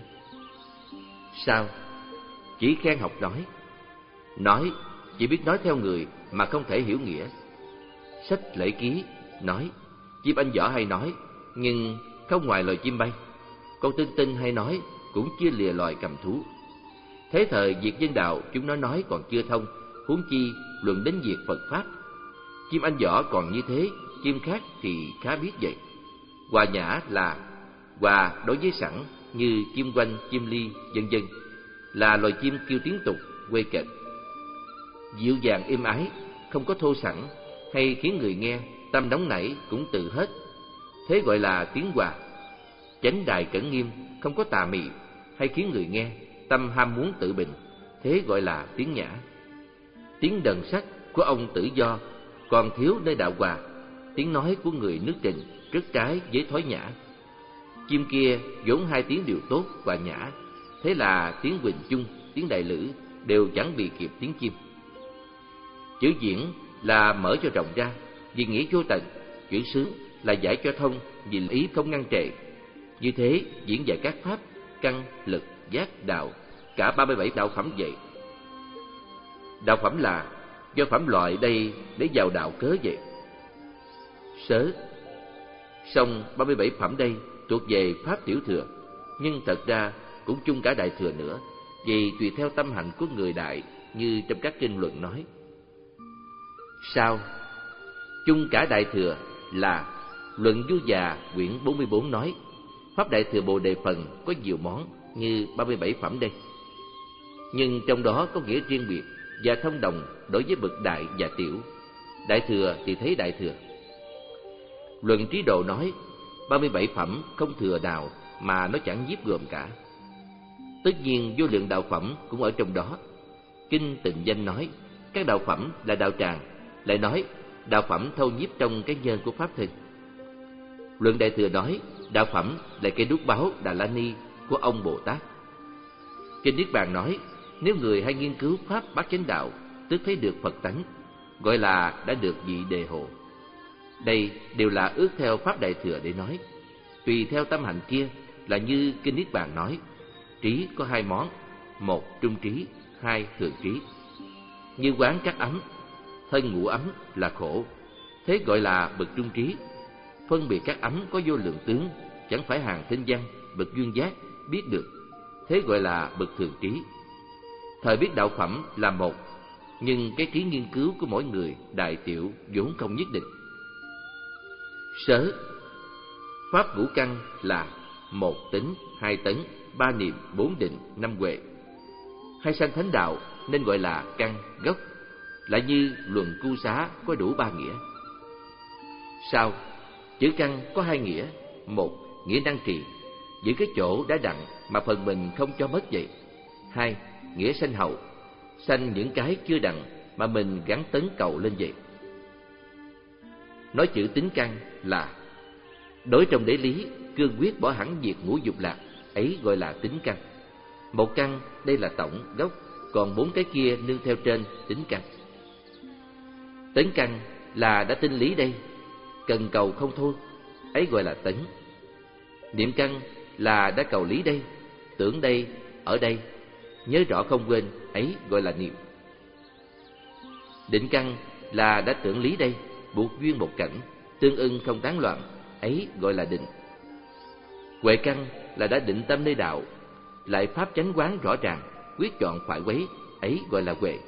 Sao? Chỉ khen học nói. Nói chỉ biết nói theo người mà không thể hiểu nghĩa. Sách lễ ký nói chim anh võ hay nói, nhưng không ngoài loài chim bay. Con tinh tinh hay nói cũng chia lìa loài cầm thú. Thế thời việc nhân đạo chúng nó nói còn chưa thông, huống chi luận đến việc Phật pháp. Chim anh võ còn như thế, chim khác thì khá biết vậy. Hòa nhã là hòa đối với sẵn, như chim quanh, chim ly vân vân, là loài chim kêu tiếng tục, quê kệch. Dịu dàng êm ái, không có thô sẵn, hay khiến người nghe tâm nóng nảy cũng tự hết, thế gọi là tiếng hòa. Chánh đài cẩn nghiêm, không có tà mị, hay khiến người nghe tâm ham muốn tự bình, thế gọi là tiếng nhã. Tiếng đần sắc của ông Tự Do còn thiếu nơi đạo hòa. Tiếng nói của người nước Trình rất trái với thói nhã. Chim kia vốn hai tiếng đều tốt và nhã, thế là tiếng Huỳnh Chung, tiếng Đại Lữ đều chẳng bị kịp tiếng chim. Chữ diễn là mở cho rộng ra, vì nghĩa vô tận. Chữ sướng là giải cho thông, vì ý không ngăn trệ. Như thế diễn dạy các pháp căn, lực, giác, đạo, cả ba mươi bảy đạo phẩm vậy. Đạo phẩm là do phẩm loại đây để vào đạo cớ vậy. Sớ, song ba mươi bảy phẩm đây thuộc về pháp tiểu thừa, nhưng thật ra cũng chung cả đại thừa nữa, vì tùy theo tâm hạnh của người đại, như trong các kinh luận nói. Sao? Chung cả đại thừa là luận Du Già quyển bốn mươi bốn nói pháp đại thừa Bồ Đề phần có nhiều món như ba mươi bảy phẩm đây, nhưng trong đó có nghĩa riêng biệt và thông đồng đối với bậc đại và tiểu. Đại thừa thì thấy đại thừa. Luận Trí Độ nói ba mươi bảy phẩm không thừa nào mà nó chẳng nhiếp gồm cả. Tất nhiên vô lượng đạo phẩm cũng ở trong đó. Kinh Tịnh Danh nói các đạo phẩm là đạo tràng, lại nói đạo phẩm thâu nhiếp trong cái nhân của pháp thân. Luận Đại Thừa nói đạo phẩm là cây đuốc báo Đà La Ni của ông Bồ Tát. Kinh Niết Bàn nói nếu người hay nghiên cứu pháp bát chánh đạo, tức thấy được Phật tánh, gọi là đã được vị đề hộ. Đây đều là ước theo pháp Đại Thừa để nói. Tùy theo tâm hạnh kia là như Kinh Niết Bàn nói, trí có hai món: một trung trí, hai thường trí. Như quán các ấm, thân ngũ ấm là khổ, thế gọi là bậc trung trí. Phân biệt các ấm có vô lượng tướng, chẳng phải hàng thinh văn, bậc duyên giác biết được, thế gọi là bậc thường trí. Thời biết đạo phẩm là một, nhưng cái trí nghiên cứu của mỗi người đại tiểu vốn không nhất định. Sớ, pháp ngũ căn là một tính, hai tấn, ba niệm, bốn định, năm huệ. Hay sanh thánh đạo nên gọi là căn, gốc, lại như luận Cu Xá có đủ ba nghĩa. Sao? Chữ căn có hai nghĩa: một, nghĩa năng trì, giữ cái chỗ đã đặng mà phần mình không cho mất vậy. Hai, nghĩa sanh hậu, sanh những cái chưa đặng mà mình gắn tấn cầu lên vậy. Nói chữ tính căn là đối trong đế lý, cương quyết bỏ hẳn việc ngũ dục lạc, ấy gọi là tính căn. Một căn đây là tổng gốc, còn bốn cái kia nương theo trên tính căn. Tấn căn là đã tinh lý đây, cần cầu không thôi, ấy gọi là tấn. Niệm căn là đã cầu lý đây, tưởng đây, ở đây, nhớ rõ không quên, ấy gọi là niệm. Định căn là đã tưởng lý đây, buộc duyên một cảnh, tương ưng không tán loạn, ấy gọi là định. Huệ căn là đã định tâm nơi đạo, lại pháp chánh quán rõ ràng, quyết chọn phải quấy, ấy gọi là huệ.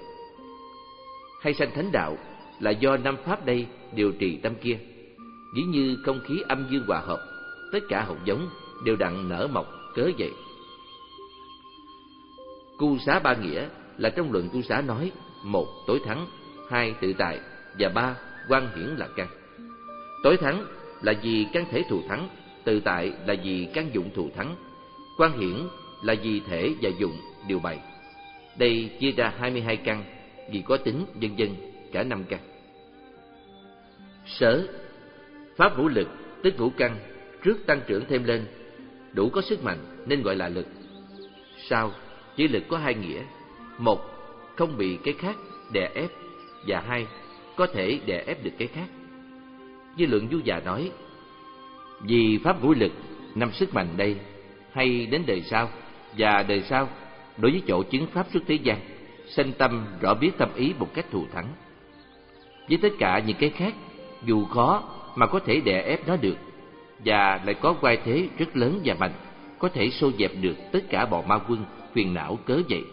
Hay sanh thánh đạo là do năm pháp đây điều trì tâm kia, ví như không khí âm dương hòa hợp, tất cả hột giống đều đặng nở mọc cớ vậy. Cu Xá ba nghĩa là trong luận Tu Xá nói: một tối thắng, hai tự tại, và ba quan hiển là căn. Tối thắng là vì căn thể thù thắng, tự tại là vì căn dụng thù thắng, quan hiển là vì thể và dụng đều bày. Đây chia ra hai mươi hai căn, vì có tính vân vân cả năm căn. Sở, pháp vũ lực tức ngũ căn trước tăng trưởng thêm lên, đủ có sức mạnh nên gọi là lực. Sau, chữ lực có hai nghĩa: một, không bị cái khác đè ép, và hai, có thể đè ép được cái khác. Như Lượng Du Già nói: vì pháp vũ lực năm sức mạnh đây, hay đến đời sau, và đời sau đối với chỗ chứng pháp xuất thế gian, sanh tâm rõ biết tâm ý một cách thù thắng. Với tất cả những cái khác, dù khó mà có thể đè ép nó được, và lại có quay thế rất lớn và mạnh, có thể xô dẹp được tất cả bọn ma quân phiền não cớ vậy.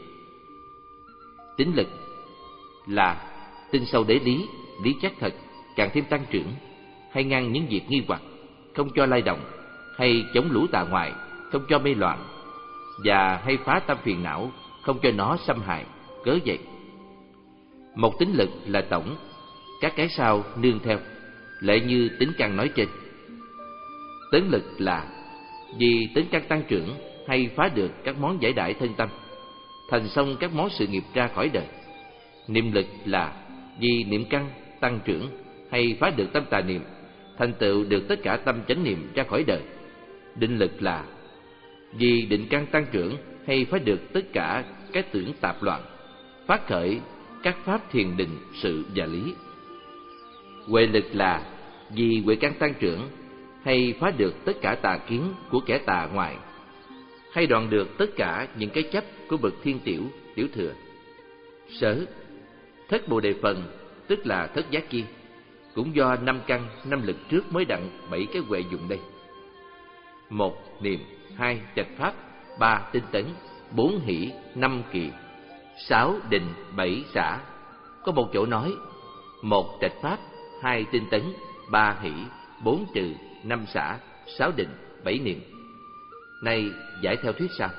Tính lực là tin sâu đế lý, lý chắc thật, càng thêm tăng trưởng, hay ngăn những việc nghi hoặc, không cho lay động, hay chống lũ tà ngoại, không cho mê loạn, và hay phá tâm phiền não, không cho nó xâm hại, cớ vậy. Một tính lực là tổng, các cái sau nương theo, lệ như tính căn nói trên. Tấn lực là vì tính căn tăng trưởng, hay phá được các món giải đãi thân tâm, thành xong các món sự nghiệp ra khỏi đời. Niệm lực là vì niệm căn tăng trưởng, hay phá được tâm tà niệm, thành tựu được tất cả tâm chánh niệm ra khỏi đời. Định lực là vì định căn tăng trưởng, hay phá được tất cả các tưởng tạp loạn, phát khởi các pháp thiền định sự và lý. Huệ lực là vì huệ căn tăng trưởng, hay phá được tất cả tà kiến của kẻ tà ngoại, hay đoạn được tất cả những cái chấp của bậc thiên tiểu, tiểu thừa. Sở, thất bồ đề phần, tức là thất giác chi, cũng do năm căn năm lực trước mới đặng bảy cái huệ dụng đây: một niệm, hai trạch pháp, ba tinh tấn, bốn hỷ, năm kỳ, sáu định, bảy xả. Có một chỗ nói: một trạch pháp, hai tinh tấn, ba hỷ, bốn trừ, năm xả, sáu định, bảy niệm. Này giải theo thuyết sau.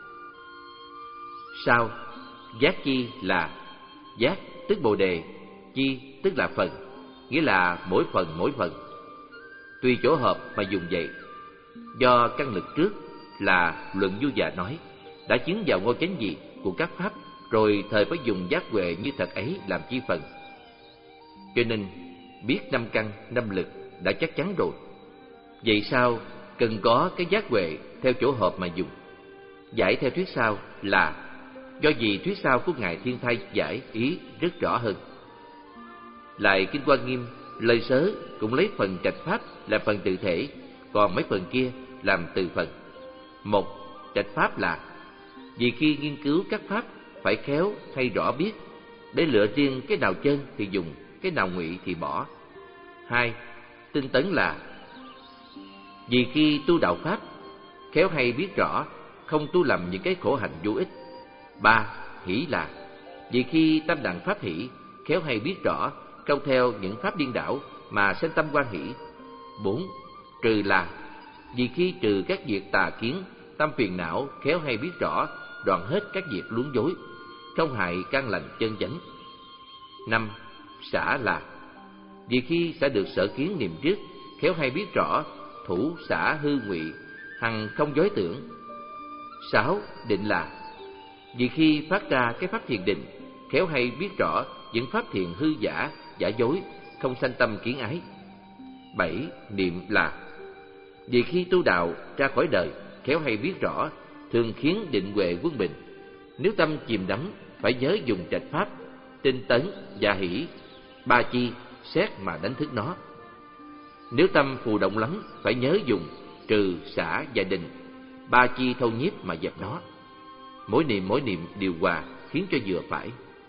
Sau, giác chi là giác tức bồ đề, chi tức là phần, nghĩa là mỗi phần mỗi phần, tùy chỗ hợp mà dùng vậy. Do căn lực trước là Luận Du Già nói đã chứng vào ngôi chánh gì của các pháp, rồi thời phải dùng giác huệ như thật ấy làm chi phần. Cho nên biết năm căn năm lực đã chắc chắn rồi, vậy sao cần có cái giác huệ theo chỗ hợp mà dùng. Giải theo thuyết sau là do gì thuyết sau của Ngài Thiên Thai giải ý rất rõ hơn. Lại Kinh Hoa Nghiêm lời sớ cũng lấy phần trạch pháp làm phần tự thể, còn mấy phần kia làm từ phần. Một trạch pháp là vì khi nghiên cứu các pháp phải khéo hay rõ biết, để lựa riêng cái nào chân thì dùng, cái nào ngụy thì bỏ. Hai tinh tấn là vì khi tu đạo pháp khéo hay biết rõ, không tu lầm những cái khổ hạnh vô ích. Ba hỷ là vì khi tâm đặng pháp hỷ, khéo hay biết rõ, không theo những pháp điên đảo mà sanh tâm quan hỷ. Bốn trừ là vì khi trừ các việc tà kiến, tâm phiền não, khéo hay biết rõ, đoạn hết các việc luống dối, không hại căn lành chân chánh. Năm xả là vì khi xả được sở kiến niệm trước, khéo hay biết rõ, thủ xả hư ngụy, hằng không dối tưởng. Sáu định là vì khi phát ra cái pháp thiền định, khéo hay biết rõ những pháp thiền hư giả, giả dối, không sanh tâm kiến ái. Bảy niệm là vì khi tu đạo ra khỏi đời, khéo hay biết rõ, thường khiến định huệ quân bình. Nếu tâm chìm đắm, phải nhớ dùng trạch pháp, tinh tấn và hỷ, ba chi xét mà đánh thức nó. Nếu tâm phù động lắm, phải nhớ dùng trừ, xả và định, ba chi thâu nhiếp mà dẹp nó. Mỗi niệm mỗi niệm điều hòa, khiến cho vừa phải.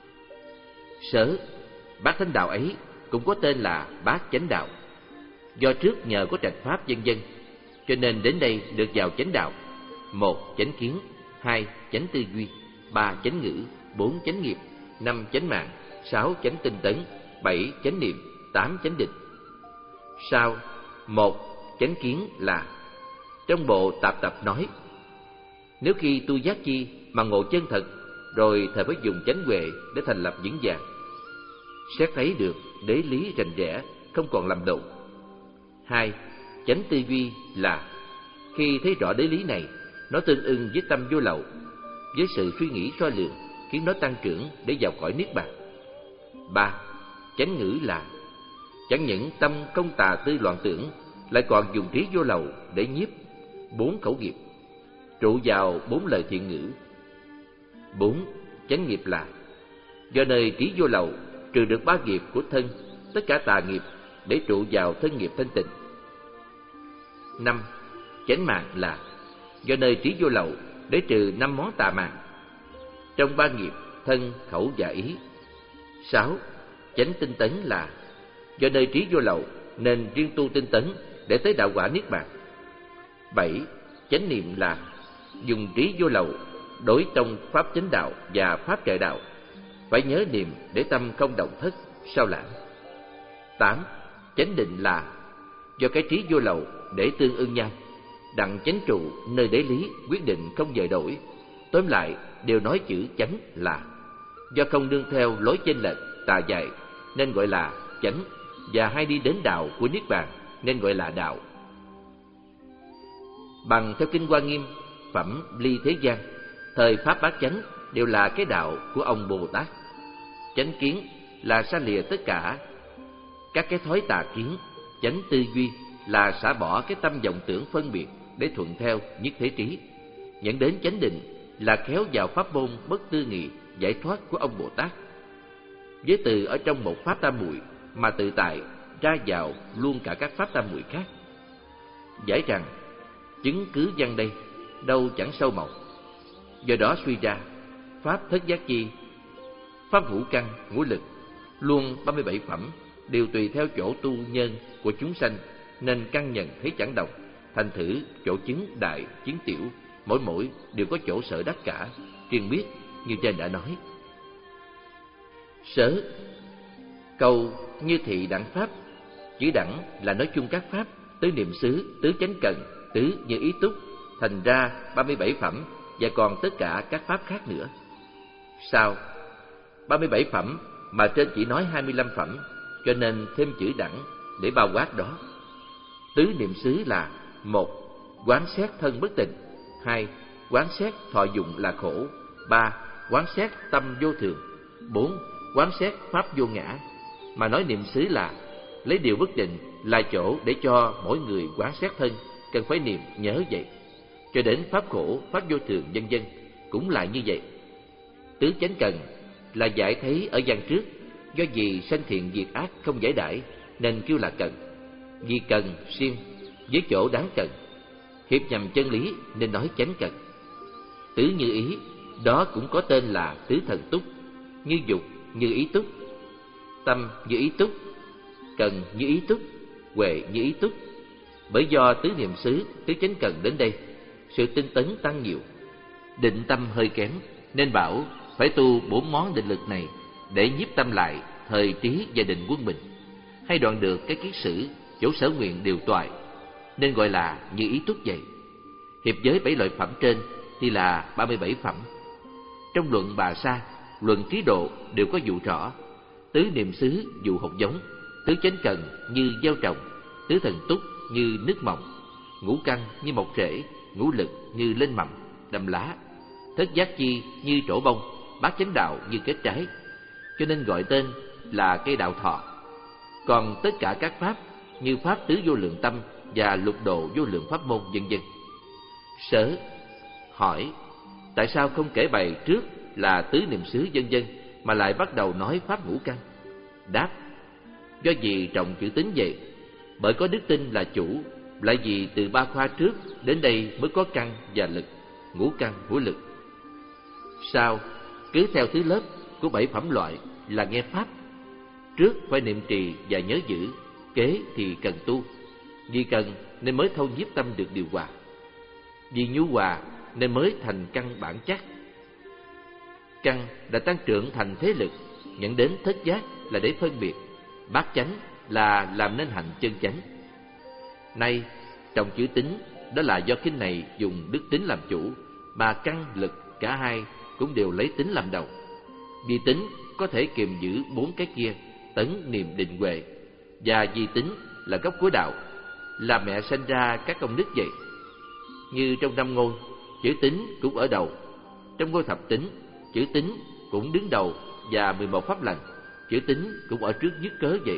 Sở, bát thánh đạo ấy cũng có tên là bát chánh đạo. Do trước nhờ có trạch pháp vân vân, cho nên đến đây được vào chánh đạo. Một chánh kiến, hai chánh tư duy, ba chánh ngữ, bốn chánh nghiệp, năm chánh mạng, sáu chánh tinh tấn, bảy chánh niệm, tám chánh định. Sau một chánh kiến là trong bộ tạp tập nói, nếu khi tu giác chi mà ngộ chân thật, rồi thầy mới dùng chánh huệ để thành lập vững vàng. Xét thấy được đế lý rành rẽ, không còn lầm lộn. Hai, chánh tư duy là khi thấy rõ đế lý này, nó tương ưng với tâm vô lậu, với sự suy nghĩ soi lường, khiến nó tăng trưởng để vào cõi niết bàn. Ba, chánh ngữ là chẳng những tâm không tà tư loạn tưởng, lại còn dùng trí vô lậu để nhiếp bốn khẩu nghiệp, trụ vào bốn lời thiện ngữ. Bốn, chánh nghiệp là do nơi trí vô lậu trừ được ba nghiệp của thân, tất cả tà nghiệp, để trụ vào thân nghiệp thanh tịnh. Năm, chánh mạng là do nơi trí vô lậu để trừ năm món tà mạng trong ba nghiệp thân, khẩu và ý. Sáu, chánh tinh tấn là do nơi trí vô lậu nên riêng tu tinh tấn để tới đạo quả niết bàn. Bảy, chánh niệm là dùng trí vô lậu đối trong pháp chánh đạo và pháp trợ đạo, phải nhớ niệm để tâm không động thất, sao lãng. Tám, chánh định là do cái trí vô lậu để tương ưng nhau, đặng chánh trụ nơi đế lý, quyết định không dời đổi. Tóm lại đều nói chữ chánh là do không nương theo lối chênh lệch tà dạy nên gọi là chánh, và hay đi đến đạo của niết bàn nên gọi là đạo. Bằng theo kinh Hoa Nghiêm phẩm ly thế gian, thời pháp bát chánh đều là cái đạo của ông Bồ Tát. Chánh kiến là xa lìa tất cả các cái thói tà kiến. Chánh tư duy là xả bỏ cái tâm vọng tưởng phân biệt để thuận theo nhất thế trí. Dẫn đến chánh định là khéo vào pháp môn bất tư nghị giải thoát của ông Bồ Tát. Với từ ở trong một pháp tam muội mà tự tại ra vào luôn cả các pháp tam muội khác. Giải rằng chứng cứ văn đây đâu chẳng sâu màu. Do đó suy ra pháp thất giác chi, pháp ngũ căn ngũ lực, luôn ba mươi bảy phẩm đều tùy theo chỗ tu nhân của chúng sanh nên căn nhận thấy chẳng đồng. Thành thử chỗ chứng đại, chứng tiểu, mỗi mỗi đều có chỗ sở đắc cả, riêng biết như trên đã nói. Sở câu như thị đẳng pháp, chữ đẳng là nói chung các pháp, tứ niệm xứ, tứ chánh cần, tứ như ý túc, thành ra ba mươi bảy phẩm và còn tất cả các pháp khác nữa. Sao? ba mươi bảy phẩm mà trên chỉ nói hai mươi lăm phẩm, cho nên thêm chữ đẳng để bao quát đó. Tứ niệm xứ là: một, quán xét thân bất tịnh; hai, quán xét thọ dụng là khổ; ba, quán xét tâm vô thường; bốn, quán xét pháp vô ngã. Mà nói niệm xứ là lấy điều bất định là chỗ để cho mỗi người quán xét thân, cần phải niệm nhớ vậy. Cho đến pháp khổ, pháp vô thường vân vân cũng là như vậy. Tứ chánh cần là giải thấy ở văn trước, do vì sanh thiện diệt ác không giải đãi nên kêu là cần. Vì cần siêng với chỗ đáng cần, hiệp nhằm chân lý nên nói chánh cần. Tứ như ý đó cũng có tên là tứ thần túc, như dục như ý túc, tâm như ý túc, cần như ý túc, huệ như ý túc. Bởi do tứ niệm xứ, tứ chánh cần đến đây, sự tinh tấn tăng nhiều, định tâm hơi kém, nên bảo phải tu bốn món định lực này để nhiếp tâm lại thời trí và định quân bình, hay đoạn được cái kiết sử, chỗ sở nguyện đều toại, nên gọi là như ý túc vậy. Hiệp với bảy loại phẩm trên thì là ba mươi bảy phẩm. Trong luận Bà Sa, luận Trí Độ đều có dụ rõ: tứ niệm xứ dụ hột giống, tứ chánh cần như gieo trồng, tứ thần túc như nước mọng, ngũ căn như mọc rễ, ngũ lực như lên mầm, đâm lá, thất giác chi như trổ bông, bát chánh đạo như kết trái, cho nên gọi tên là cây đạo thọ. Còn tất cả các pháp như pháp tứ vô lượng tâm và lục độ vô lượng pháp môn vân vân. Sở hỏi: tại sao không kể bày trước là tứ niệm xứ vân vân mà lại bắt đầu nói pháp ngũ căn? Đáp: do gì trọng chữ tín vậy? Bởi có đức tin là chủ, lại vì từ ba khoa trước đến đây mới có căn và lực, ngũ căn ngũ lực. Sao? Cứ theo thứ lớp của bảy phẩm loại là nghe pháp. Trước phải niệm trì và nhớ giữ, kế thì cần tu. Vì cần nên mới thâu nhiếp tâm được điều hòa, vì nhu hòa nên mới thành căn bản chắc. Căn đã tăng trưởng thành thế lực, nhận đến thất giác là để phân biệt, bát chánh là làm nên hạnh chân chánh. Nay trọng chữ tính đó là do kinh này dùng đức tính làm chủ, mà căn lực cả hai cũng đều lấy tính làm đầu. Vì tính có thể kiềm giữ bốn cái kia: tấn, niệm, định, huệ. Và vì tính là gốc của đạo, là mẹ sanh ra các công đức vậy. Như trong năm ngôi, chữ tính cũng ở đầu. Trong ngôi thập tính, chữ tính cũng đứng đầu, và mười một pháp lành, chữ tính cũng ở trước dứt cớ vậy.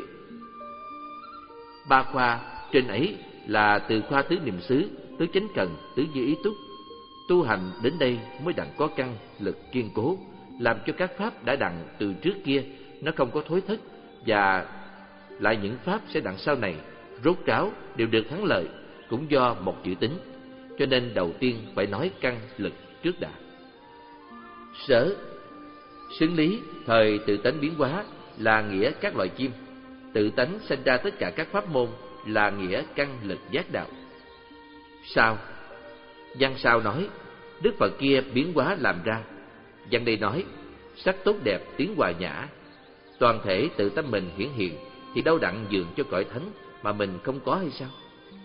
Ba khoa trên ấy là từ khoa tứ niệm xứ, tứ chánh cần, tứ như ý túc. Tu hành đến đây mới đặng có căn lực kiên cố, làm cho các pháp đã đặng từ trước kia nó không có thối thất, và lại những pháp sẽ đặng sau này rốt ráo đều được thắng lợi, cũng do một chữ tính. Cho nên đầu tiên phải nói căn lực trước đã. Sở xứng lý thời tự tánh biến hóa là nghĩa các loài chim, tự tánh sinh ra tất cả các pháp môn là nghĩa căn lực giác đạo. Sao? Văn sau nói Đức Phật kia biến hóa làm ra. Văn đây nói sắc tốt đẹp tiếng hòa nhã, toàn thể tự tâm mình hiển hiện, thì đâu đặng dường cho cõi thánh mà mình không có hay sao?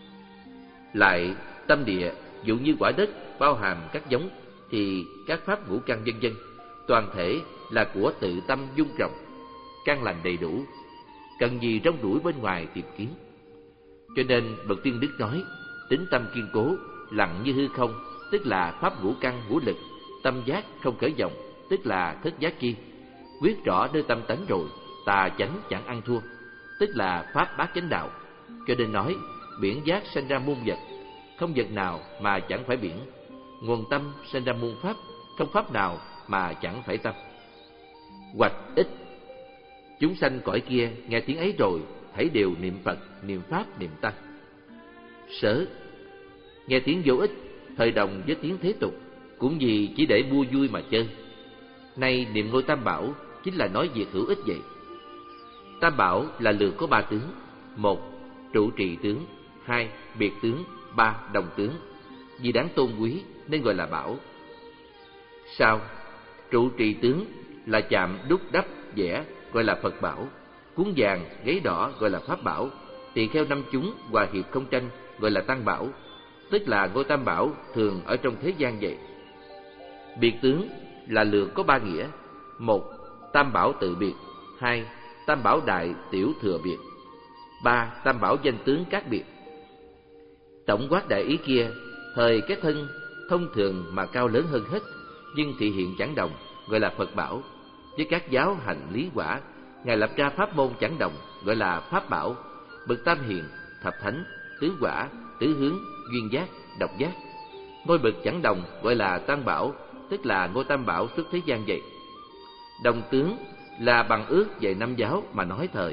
Lại tâm địa dụ như quả đất bao hàm các giống, thì các pháp ngũ căn vân vân toàn thể là của tự tâm dung rộng, căn lành đầy đủ, cần gì rong ruổi bên ngoài tìm kiếm. Cho nên bậc tiên đức nói tính tâm kiên cố, lặng như hư không, tức là pháp ngũ căn ngũ lực, tâm giác không khởi vọng, tức là thất giác chi. Quyết rõ nơi tâm tánh rồi, tà chánh chẳng ăn thua, tức là pháp bát chánh đạo. Cho nên nói biển giác sanh ra muôn vật, không vật nào mà chẳng phải biển. Nguồn tâm sanh ra muôn pháp, không pháp nào mà chẳng phải tâm. Hoạch ích, chúng sanh cõi kia nghe tiếng ấy rồi, thảy đều niệm Phật, niệm Pháp, niệm Tăng. Sở, nghe tiếng vô ích, thời đồng với tiếng thế tục, cũng vì chỉ để mua vui mà chơi. Nay niệm ngôi Tam Bảo chính là nói việc hữu ích vậy. Tam Bảo là lượt có ba tướng: một, trụ trì tướng; hai, biệt tướng; ba, đồng tướng. Vì đáng tôn quý nên gọi là bảo. Sao? Trụ trì tướng là chạm đúc đắp vẽ, gọi là Phật bảo. Cuốn vàng giấy đỏ gọi là Pháp bảo. Tỳ kheo năm chúng hòa hiệp không tranh gọi là Tăng bảo, tức là ngôi Tam Bảo thường ở trong thế gian vậy. Biệt tướng là lượt có ba nghĩa: một, Tam Bảo tự biệt; hai, Tam Bảo đại tiểu thừa biệt; ba, Tam Bảo danh tướng các biệt. Tổng quát đại ý kia, thời cái thân thông thường mà cao lớn hơn hết, nhưng thị hiện chẳng đồng, gọi là Phật bảo. Với các giáo hành lý quả, Ngài lập ra pháp môn chẳng đồng, gọi là Pháp bảo. Bậc tam hiền, thập thánh, tứ quả, tứ hướng, duyên giác, độc giác. Ngôi bậc chẳng đồng gọi là Tam Bảo, tức là ngôi Tam Bảo xuất thế gian vậy. Đồng tướng là bằng ước về năm giáo mà nói thời.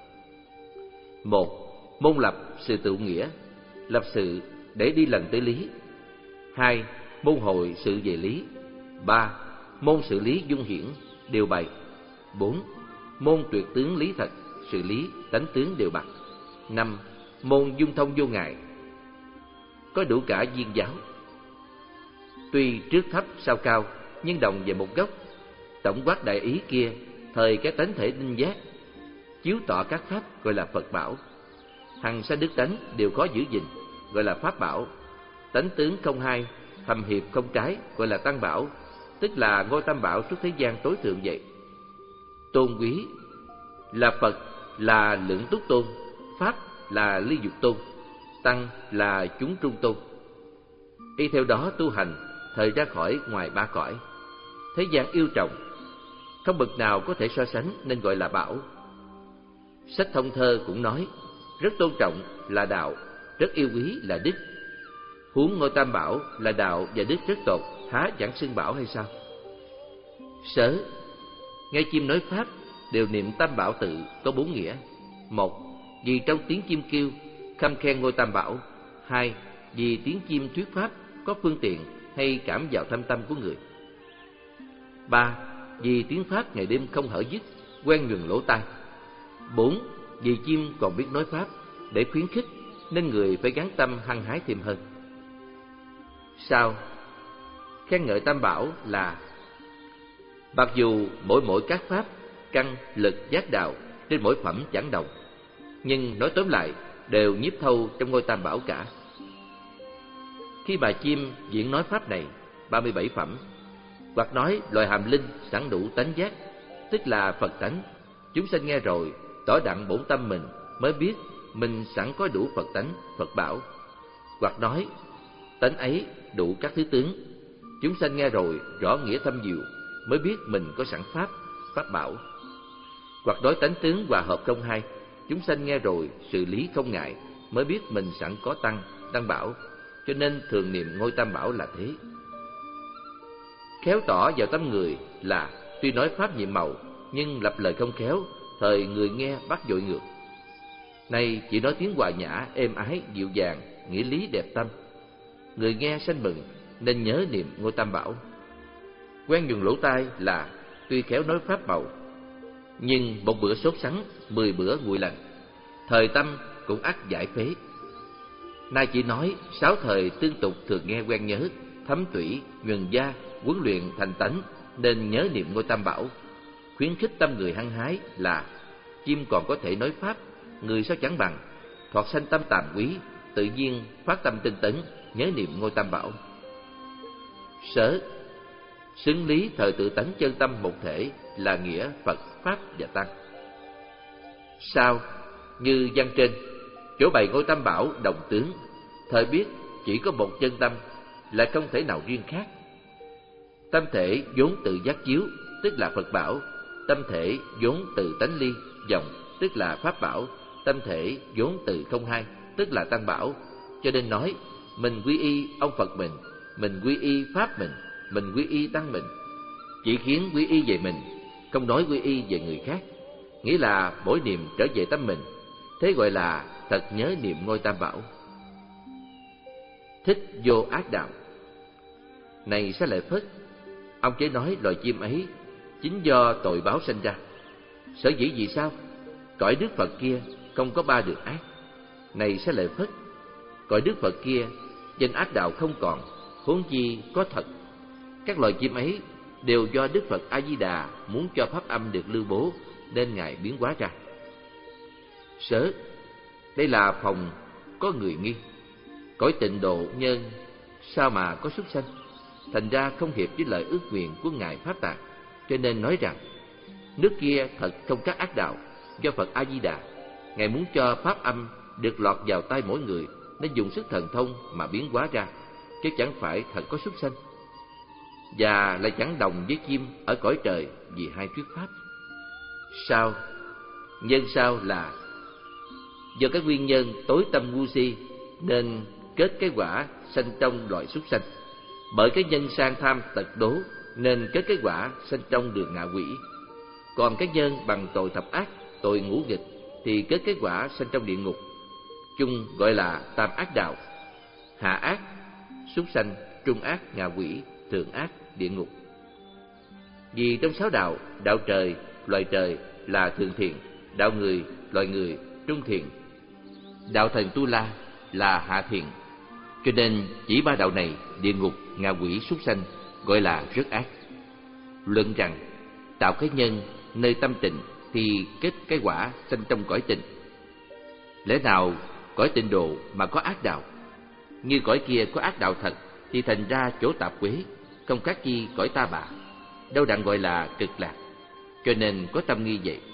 Một, môn lập sự tự nghĩa, lập sự để đi lần tới lý. Hai, môn hội sự về lý. Ba, môn sự lý dung hiển, điều bày. Bốn, môn tuyệt tướng lý thật, sự lý, tánh tướng đều bạc. Năm, môn dung thông vô ngại, có đủ cả viên giáo. Tuy trước thấp sau cao, nhưng đồng về một gốc. Tổng quát đại ý kia, thời cái tánh thể đinh giác, chiếu tỏ các pháp gọi là Phật bảo. Hằng sanh đức tánh đều khó giữ gìn, gọi là Pháp bảo. Tánh tướng không hai, thầm hiệp không trái, gọi là Tăng bảo, tức là ngôi Tam Bảo xuất thế gian tối thượng vậy. Tôn quý là Phật là lượng túc tôn, Pháp là ly dục tôn, Tăng là chúng trung tôn. Y theo đó tu hành, thời ra khỏi ngoài ba cõi. Thế gian yêu trọng, không bậc nào có thể so sánh nên gọi là bảo. Sách Thông Thơ cũng nói, rất tôn trọng là đạo, rất yêu quý là đức. Huống ngôi Tam Bảo là đạo và đức rất tột, há chẳng xưng bảo hay sao? Sở, nghe chim nói pháp đều niệm Tam Bảo tự có bốn nghĩa. Một, vì trong tiếng chim kêu khâm khen ngôi Tam Bảo. Hai, vì tiếng chim thuyết pháp có phương tiện hay cảm vào thâm tâm của người. Ba, vì tiếng pháp ngày đêm không hở dứt, quen nhuần lỗ tai. Bốn, vì chim còn biết nói pháp để khuyến khích, nên người phải gắn tâm hăng hái thêm hơn. Sao? Khen ngợi Tam Bảo là mặc dù mỗi mỗi các pháp, căn, lực, giác đạo trên mỗi phẩm chẳng đồng, nhưng nói tóm lại đều nhiếp thâu trong ngôi Tam Bảo cả. Khi bà chim diễn nói pháp này, ba mươi bảy phẩm, Hoặc nói loài hàm linh sẵn đủ tánh giác, tức là Phật tánh. Chúng sanh nghe rồi, tỏ đặng bổn tâm mình, mới biết mình sẵn có đủ Phật tánh, Phật bảo. Hoặc nói tánh ấy đủ các thứ tướng. Chúng sanh nghe rồi, rõ nghĩa thâm diệu, mới biết mình có sẵn Pháp, Pháp bảo. Hoặc nói tánh tướng hòa hợp không hai. Chúng sanh nghe rồi, sự lý không ngại, mới biết mình sẵn có Tăng, Tăng bảo. Cho nên thường niệm ngôi Tam Bảo là thế. Khéo tỏ vào tâm người là tuy nói pháp nhiệm màu, nhưng lập lời không khéo, thời người nghe bắt dội ngược. Này chỉ nói tiếng hòa nhã, êm ái, dịu dàng, nghĩa lý đẹp tâm. Người nghe sanh mừng, nên nhớ niệm ngôi Tam Bảo. Quen dùng lỗ tai là tuy khéo nói pháp màu, nhưng một bữa sốt sắng, mười bữa nguội lạnh, thời tâm cũng ắt giải phế. Nay chỉ nói sáu thời tương tục thường nghe quen nhớ, thấm tủy, nhuần da, huấn luyện thành tánh, nên nhớ niệm ngôi Tam Bảo. Khuyến khích tâm người hăng hái là chim còn có thể nói pháp, người sao chẳng bằng. Thoạt sanh tâm tàm quý, tự nhiên phát tâm tinh tấn, nhớ niệm ngôi Tam Bảo. Sở xứng lý thời tự tánh chân tâm một thể là nghĩa Phật, Pháp và Tăng. Sao như văn trên, chỗ bày ngôi Tam Bảo đồng tướng, thời biết chỉ có một chân tâm, là không thể nào riêng khác. Tâm thể vốn tự giác chiếu, tức là Phật bảo. Tâm thể vốn tự tánh ly, vọng, tức là Pháp bảo. Tâm thể vốn tự không hai, tức là Tăng bảo. Cho nên nói, mình quy y ông Phật mình, mình quy y Pháp mình, mình quy y Tăng mình. Chỉ khiến quy y về mình, không nói quy y về người khác. Nghĩa là mỗi niệm trở về tâm mình. Thế gọi là thật nhớ niệm ngôi Tam Bảo. Thích vô ác đạo. Này Xá Lợi Phất, ông chế nói loài chim ấy chính do tội báo sinh ra. Sở dĩ vì sao? Cõi Đức Phật kia không có ba được ác. Này Xá Lợi Phất, cõi Đức Phật kia danh ác đạo không còn, huống chi có thật. Các loài chim ấy đều do Đức Phật A Di Đà muốn cho pháp âm được lưu bố, nên ngài biến hóa ra. Sở, đây là phòng có người nghi. Cõi Tịnh Độ nhân sao mà có súc sanh? Thành ra không hiệp với lời ước nguyện của ngài Pháp Tạng. Cho nên nói rằng nước kia thật không các ác đạo, do Phật A Di Đà ngài muốn cho pháp âm được lọt vào tai mỗi người, nên dùng sức thần thông mà biến hóa ra, chứ chẳng phải thật có súc sanh. Và lại chẳng đồng với chim ở cõi trời vì hai thuyết pháp. Sao? Nhân sao là do cái nguyên nhân tối tâm ngu si, nên kết cái quả sanh trong loại súc sanh. Bởi cái nhân sang tham tật đố, nên kết cái quả sanh trong đường ngạ quỷ. Còn cái nhân bằng tội thập ác, tội ngũ nghịch, thì kết cái quả sanh trong địa ngục. Chung gọi là tam ác đạo: hạ ác, súc sanh; trung ác, ngạ quỷ; thượng ác, địa ngục. Vì trong sáu đạo, đạo trời, loài trời là thượng thiện, đạo người, loài người, trung thiện, đạo thần Tu La là hạ thiện. Cho nên chỉ ba đạo này, địa ngục, ngạ quỷ, súc sanh, gọi là rất ác. Luận rằng tạo cái nhân nơi tâm tịnh thì kết cái quả sanh trong cõi tịnh. Lẽ nào cõi Tịnh Độ mà có ác đạo? Như cõi kia có ác đạo thật, thì thành ra chỗ tạp quế, không khác chi cõi ta bà, đâu đặng gọi là cực lạc. Cho nên có tâm nghi vậy.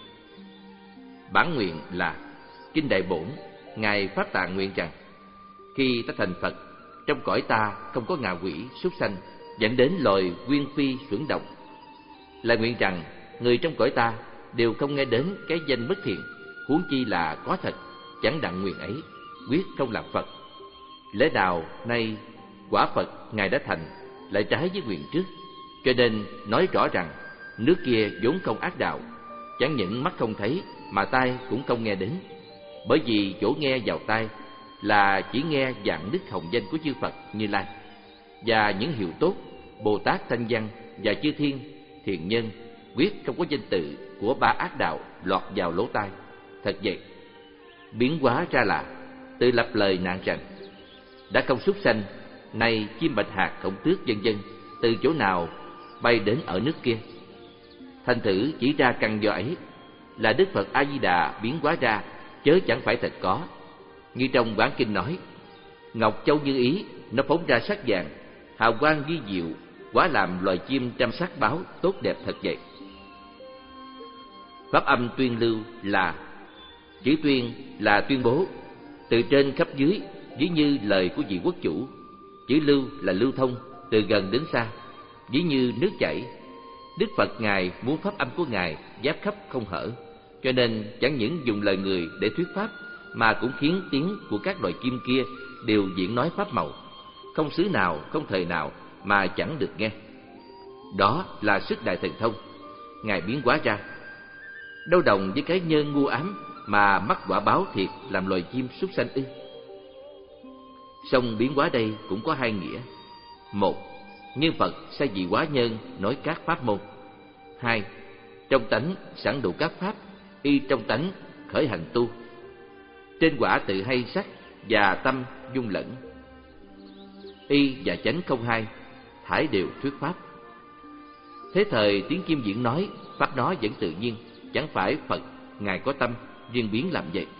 Bản nguyện là Kinh Đại Bổn, ngài Pháp Tạng nguyện rằng khi ta thành Phật, trong cõi ta không có ngạ quỷ, súc sanh, dẫn đến loài nguyên phi xuẩn động. Lại nguyện rằng người trong cõi ta đều không nghe đến cái danh bất thiện, huống chi là có thật, chẳng đặng nguyện ấy, quyết không làm Phật. Lẽ nào nay quả Phật ngài đã thành, lại trái với nguyện trước? Cho nên nói rõ rằng nước kia vốn không ác đạo, chẳng những mắt không thấy mà tai cũng không nghe đến. Bởi vì chỗ nghe vào tai là chỉ nghe dạng đức hồng danh của chư Phật Như Lai, và những hiệu tốt Bồ Tát Thanh Văn và chư thiên thiện nhân, quyết không có danh tự của ba ác đạo lọt vào lỗ tai. Thật vậy, biến hóa ra là tự lập lời nạn rằng đã không súc sanh, nay chim bạch hạt, khổng tước vân vân từ chỗ nào bay đến ở nước kia. Thành thử chỉ ra căn do ấy là Đức Phật A Di Đà biến hóa ra, chớ chẳng phải thật có. Như trong bản kinh nói, ngọc châu như ý, nó phóng ra sắc vàng, hào quang vi diệu, quả làm loài chim trăm sắc báo tốt đẹp thật vậy. Pháp âm tuyên lưu là: chữ tuyên là tuyên bố, từ trên khắp dưới, ví như lời của vị quốc chủ. Chữ lưu là lưu thông, từ gần đến xa, ví như nước chảy. Đức Phật Ngài muốn pháp âm của Ngài giáp khắp không hở, cho nên chẳng những dùng lời người để thuyết pháp, mà cũng khiến tiếng của các loài chim kia đều diễn nói pháp màu, không xứ nào, không thời nào mà chẳng được nghe. Đó là sức đại thần thông Ngài biến hóa ra, đâu đồng với cái nhân ngu ám mà mắc quả báo thiệt làm loài chim súc sanh ư. Song biến hóa đây cũng có hai nghĩa: một, nhân Phật sai vị hóa nhân nói các pháp môn; hai, trong tánh sẵn đủ các pháp, y trong tánh khởi hành tu. Trên quả tự hay sắc và tâm dung lẫn, y và chánh không hai, thải đều thuyết pháp. Thế thời tiếng chim diễn nói, pháp nó vẫn tự nhiên, chẳng phải Phật Ngài có tâm riêng biến làm vậy.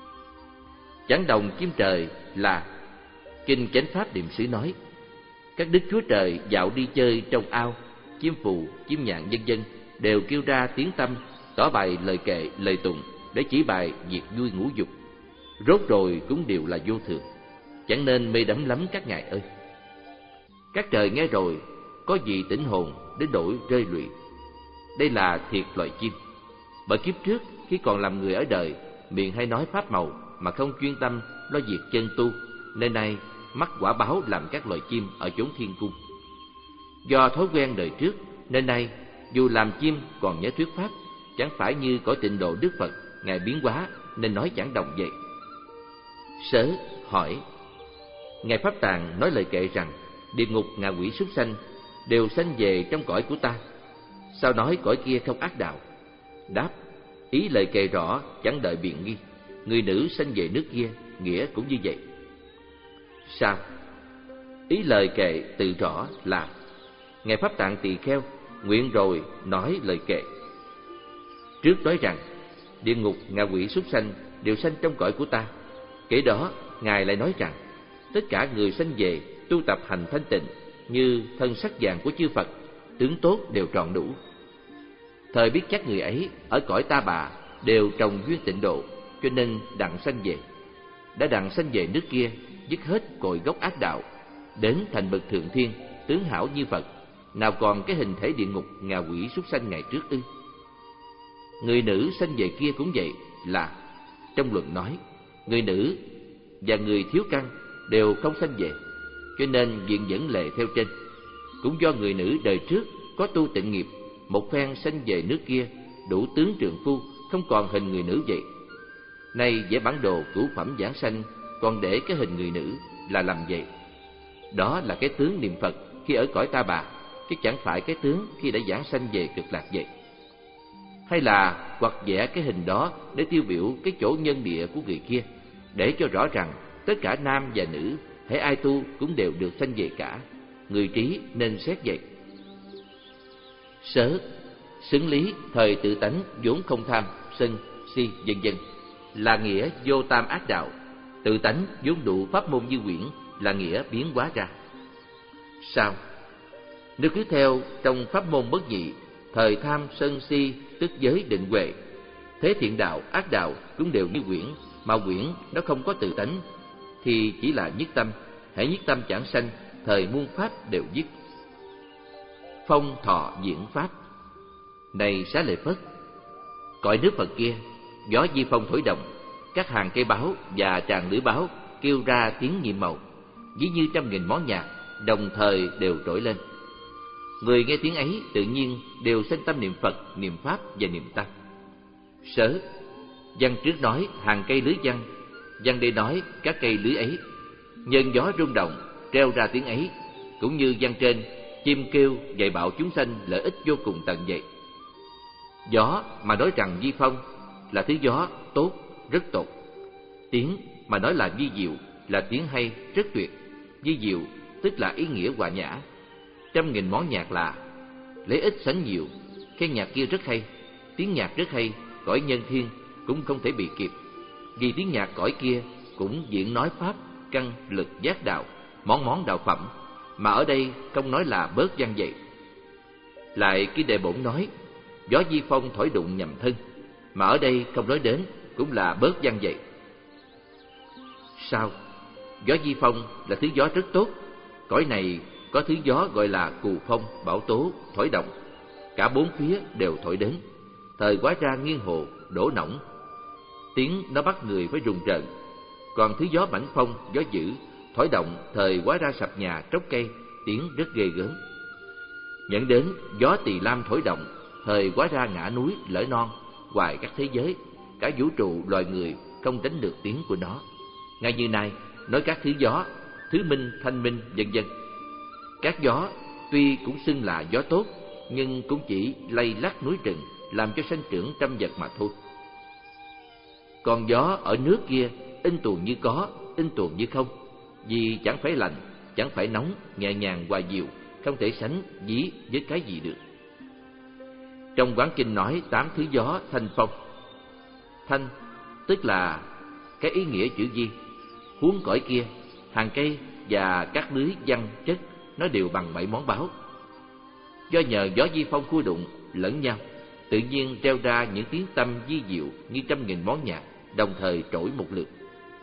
Chẳng đồng chim trời là kinh chánh pháp niệm xứ nói. Các đức chúa trời dạo đi chơi trong ao, chim phù, chim nhạn vân vân đều kêu ra tiếng tâm, tỏ bài lời kệ, lời tụng để chỉ bài việc vui ngũ dục. Rốt rồi cũng đều là vô thường, chẳng nên mê đắm lắm các ngài ơi. Các trời nghe rồi, có gì tỉnh hồn đến đổi rơi lụy. Đây là thiệt loài chim. Bởi kiếp trước khi còn làm người ở đời, miệng hay nói pháp màu mà không chuyên tâm lo việc chân tu, nên nay mắc quả báo làm các loài chim ở chốn thiên cung. Do thói quen đời trước, nên nay dù làm chim còn nhớ thuyết pháp, chẳng phải như cõi tịnh độ Đức Phật Ngài biến hóa nên nói chẳng đồng vậy. Sớ hỏi: Ngài Pháp Tạng nói lời kệ rằng địa ngục, ngạ quỷ, súc sanh đều sanh về trong cõi của ta, sao nói cõi kia không ác đạo? Đáp: ý lời kệ rõ, chẳng đợi biện nghi. Người nữ sanh về nước kia, nghĩa cũng như vậy. Sao? Ý lời kệ tự rõ là: Ngài Pháp Tạng Tỳ Kheo nguyện rồi nói lời kệ. Trước nói rằng địa ngục, ngạ quỷ, súc sanh đều sanh trong cõi của ta. Kể đó Ngài lại nói rằng tất cả người sanh về tu tập hành thanh tịnh, như thân sắc vàng của chư Phật, tướng tốt đều tròn đủ. Thời biết chắc người ấy ở cõi Ta Bà đều trồng duyên tịnh độ, cho nên đặng sanh về. Đã đặng sanh về nước kia, dứt hết cội gốc ác đạo, đến thành bậc thượng thiên, tướng hảo như Phật, nào còn cái hình thể địa ngục, ngạ quỷ, súc sanh ngày trước ư? Người nữ sanh về kia cũng vậy, là trong luận nói người nữ và người thiếu căn đều không sanh về, cho nên viện dẫn lệ theo trên. Cũng do người nữ đời trước có tu tịnh nghiệp, một phen sanh về nước kia, đủ tướng trượng phu, không còn hình người nữ vậy. Nay vẽ bản đồ cửu phẩm giảng sanh, còn để cái hình người nữ là làm vậy. Đó là cái tướng niệm Phật khi ở cõi Ta Bà, chứ chẳng phải cái tướng khi đã giảng sanh về cực lạc vậy. Hay là hoặc vẽ cái hình đó để tiêu biểu cái chỗ nhân địa của người kia, để cho rõ rằng tất cả nam và nữ, hễ ai tu cũng đều được sanh về cả. Người trí nên xét vậy. Sớ, xứng lý thời tự tánh vốn không tham, sân, si, vân vân, là nghĩa vô tam ác đạo. Tự tánh vốn đủ pháp môn như quyển, là nghĩa biến hóa ra. Sao? Nếu cứ theo trong pháp môn bất nhị, thời tham, sân, si tức giới định huệ, thế thiện đạo, ác đạo cũng đều như quyển, mà quyển nó không có tự tánh, thì chỉ là nhất tâm. Hễ nhất tâm chẳng sanh, thời muôn pháp đều dứt. Phong thọ diễn pháp. Này Xá Lợi Phất, cõi nước Phật kia, gió di phong thổi động, các hàng cây báo và tràng lưỡi báo kêu ra tiếng nhiệm màu, ví như trăm nghìn món nhạc đồng thời đều trỗi lên. Người nghe tiếng ấy tự nhiên đều sanh tâm niệm Phật, niệm Pháp và niệm Tăng. Sớ, văn trước nói hàng cây lưới văn, văn đây nói các cây lưới ấy. Nhân gió rung động treo ra tiếng ấy, cũng như văn trên chim kêu dạy bảo chúng sanh lợi ích vô cùng tận vậy. Gió mà nói rằng vi phong là thứ gió tốt, rất tốt. Tiếng mà nói là vi diệu là tiếng hay, rất tuyệt. Vi diệu tức là ý nghĩa hòa nhã. Trăm nghìn món nhạc là lấy ít sánh nhiều. Cái nhạc kia rất hay, tiếng nhạc rất hay, cõi nhân thiên cũng không thể bị kịp. Vì tiếng nhạc cõi kia cũng diễn nói pháp, căn lực giác đạo, món món đạo phẩm, mà ở đây không nói là bớt vang dậy. Lại Kinh Đệ Bổn nói gió di phong thổi đụng nhầm thân, mà ở đây không nói đến, cũng là bớt vang dậy. Sao? Gió di phong là thứ gió rất tốt. Cõi này có thứ gió gọi là cù phong, bão tố, thổi động. Cả bốn phía đều thổi đến. Thời hóa ra nghiêng hồ, đổ nỏng. Tiếng nó bắt người phải rùng rợn. Còn thứ gió mãnh phong, gió dữ, thổi động, thời hóa ra sập nhà, tróc cây, tiếng rất ghê gớm. Nhận đến gió tỳ lam thổi động, thời hóa ra ngã núi, lở non, hoài các thế giới, cả vũ trụ loài người không tránh được tiếng của nó. Ngay như nay, nói các thứ gió, thứ minh, thanh minh, vân vân. Các gió tuy cũng xưng là gió tốt, nhưng cũng chỉ lay lắc núi rừng, làm cho sanh trưởng trăm vật mà thôi. Còn gió ở nước kia, in tuồng như có, in tuồng như không, vì chẳng phải lạnh, chẳng phải nóng, nhẹ nhàng hòa dịu, không thể sánh ví với cái gì được. Trong Quán Kinh nói tám thứ gió thanh phong. Thanh tức là cái ý nghĩa chữ di. Huống cõi kia, hàng cây và các lưới văn chất nó đều bằng bảy món báo. Do nhờ gió di phong khua đụng lẫn nhau, tự nhiên treo ra những tiếng tâm vi diệu như trăm nghìn món nhạc đồng thời trỗi một lượt.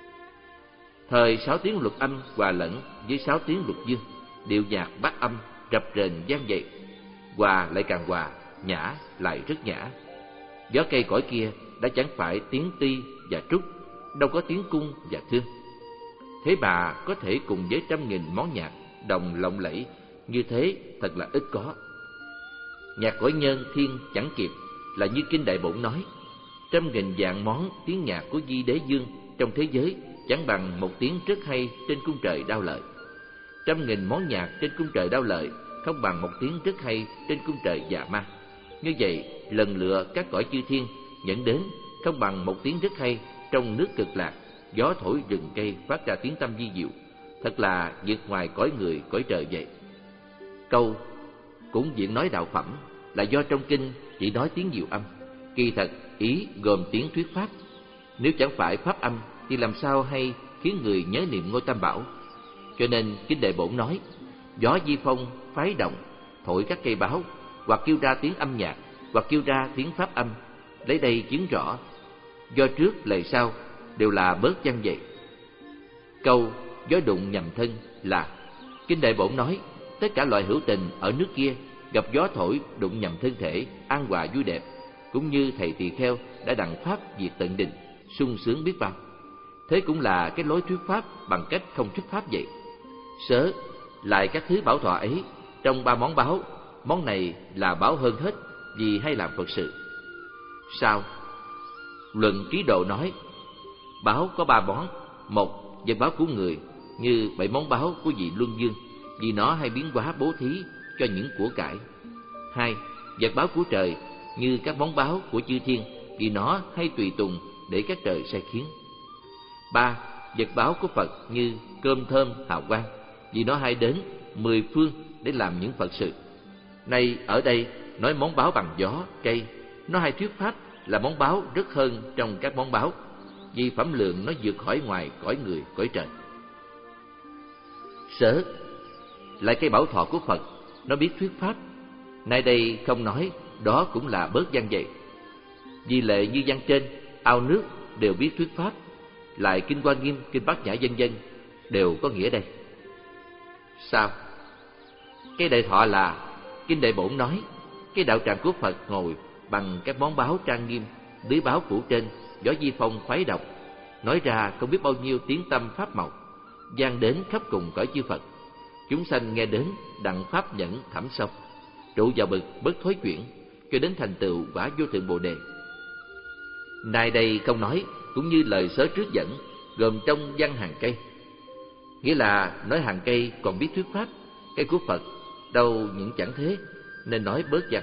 Thời sáu tiếng luật âm hòa lẫn với sáu tiếng luật dương, điệu nhạc bát âm rập rền vang dậy, hòa lại càng hòa, nhã lại rất nhã. Gió cây cõi kia đã chẳng phải tiếng ti và trúc, đâu có tiếng cung và thương. Thế mà có thể cùng với trăm nghìn món nhạc đồng lộng lẫy như thế thật là ít có. Nhạc cõi nhân thiên chẳng kịp, là như Kinh Đại Bổn nói, trăm nghìn vạn món tiếng nhạc của Di Đế Dương trong thế giới chẳng bằng một tiếng rất hay trên cung trời Đao Lợi. Trăm nghìn món nhạc trên cung trời Đao Lợi không bằng một tiếng rất hay trên cung trời Dạ Ma. Như vậy, lần lựa các cõi chư thiên nhận đến không bằng một tiếng rất hay trong nước Cực Lạc, gió thổi rừng cây phát ra tiếng tâm vi diệu, thật là vượt ngoài cõi người cõi trời vậy. Câu cũng diện nói đạo phẩm là do trong kinh chỉ nói tiếng diệu âm, kỳ thật ý gồm tiếng thuyết pháp. Nếu chẳng phải pháp âm thì làm sao hay khiến người nhớ niệm Ngôi Tam Bảo. Cho nên Kinh Đệ Bổn nói gió di phong phái động, thổi các cây báo, hoặc kêu ra tiếng âm nhạc, hoặc kêu ra tiếng pháp âm. Lấy đây chứng rõ do trước lời sau đều là bớt vang dậy. Câu gió đụng nhầm thân là Kinh Đại Bổn nói tất cả loại hữu tình ở nước kia gặp gió thổi đụng nhầm thân thể, an hòa vui đẹp, cũng như thầy tỳ kheo đã đặng pháp diệt tận đình, sung sướng biết bao. Thế cũng là cái lối thuyết pháp bằng cách không thuyết pháp vậy. Sớ lại các thứ bảo thọ ấy, trong ba món báo, món này là báo hơn hết vì hay làm Phật sự. Sao? Luận Ký Độ nói báo có ba món. Một, vật báo của người, như bảy món báo của vị Luân Dương, vì nó hay biến hóa bố thí cho những của cải. Hai, vật báo của trời, như các món báo của chư thiên, vì nó hay tùy tùng để các trời sai khiến. Ba, vật báo của Phật, như cơm thơm hào quang, vì nó hay đến mười phương để làm những Phật sự. Nay ở đây nói món báo bằng gió, cây, nó hay thuyết pháp là món báo rất hơn trong các món báo, vì phẩm lượng nó vượt khỏi ngoài cõi người cõi trời. Sớ lại cái bảo thọ của Phật, nó biết thuyết pháp. Nay đây không nói, đó cũng là bớt vang dậy. Vì lệ như văn trên, ao nước đều biết thuyết pháp. Lại Kinh Hoa Nghiêm, Kinh Bát Nhã vân vân đều có nghĩa đây. Sao? Cái đại thọ là Kinh Đại Bổn nói cái đạo tràng của Phật ngồi bằng các món báo trang nghiêm, dưới báo cũ trên, gió di phong khoái độc, nói ra không biết bao nhiêu tiếng tâm pháp màu, vang đến khắp cùng cõi chư Phật. Chúng sanh nghe đến đặng pháp nhẫn thẳm sâu, trụ vào bực bất thối chuyển, cho đến thành tựu quả vô thượng Bồ Đề. Nay đây không nói, cũng như lời sớ trước dẫn, gồm trong văn hàng cây. Nghĩa là nói hàng cây còn biết thuyết pháp, cây của Phật đâu những chẳng thế, nên nói bớt văn.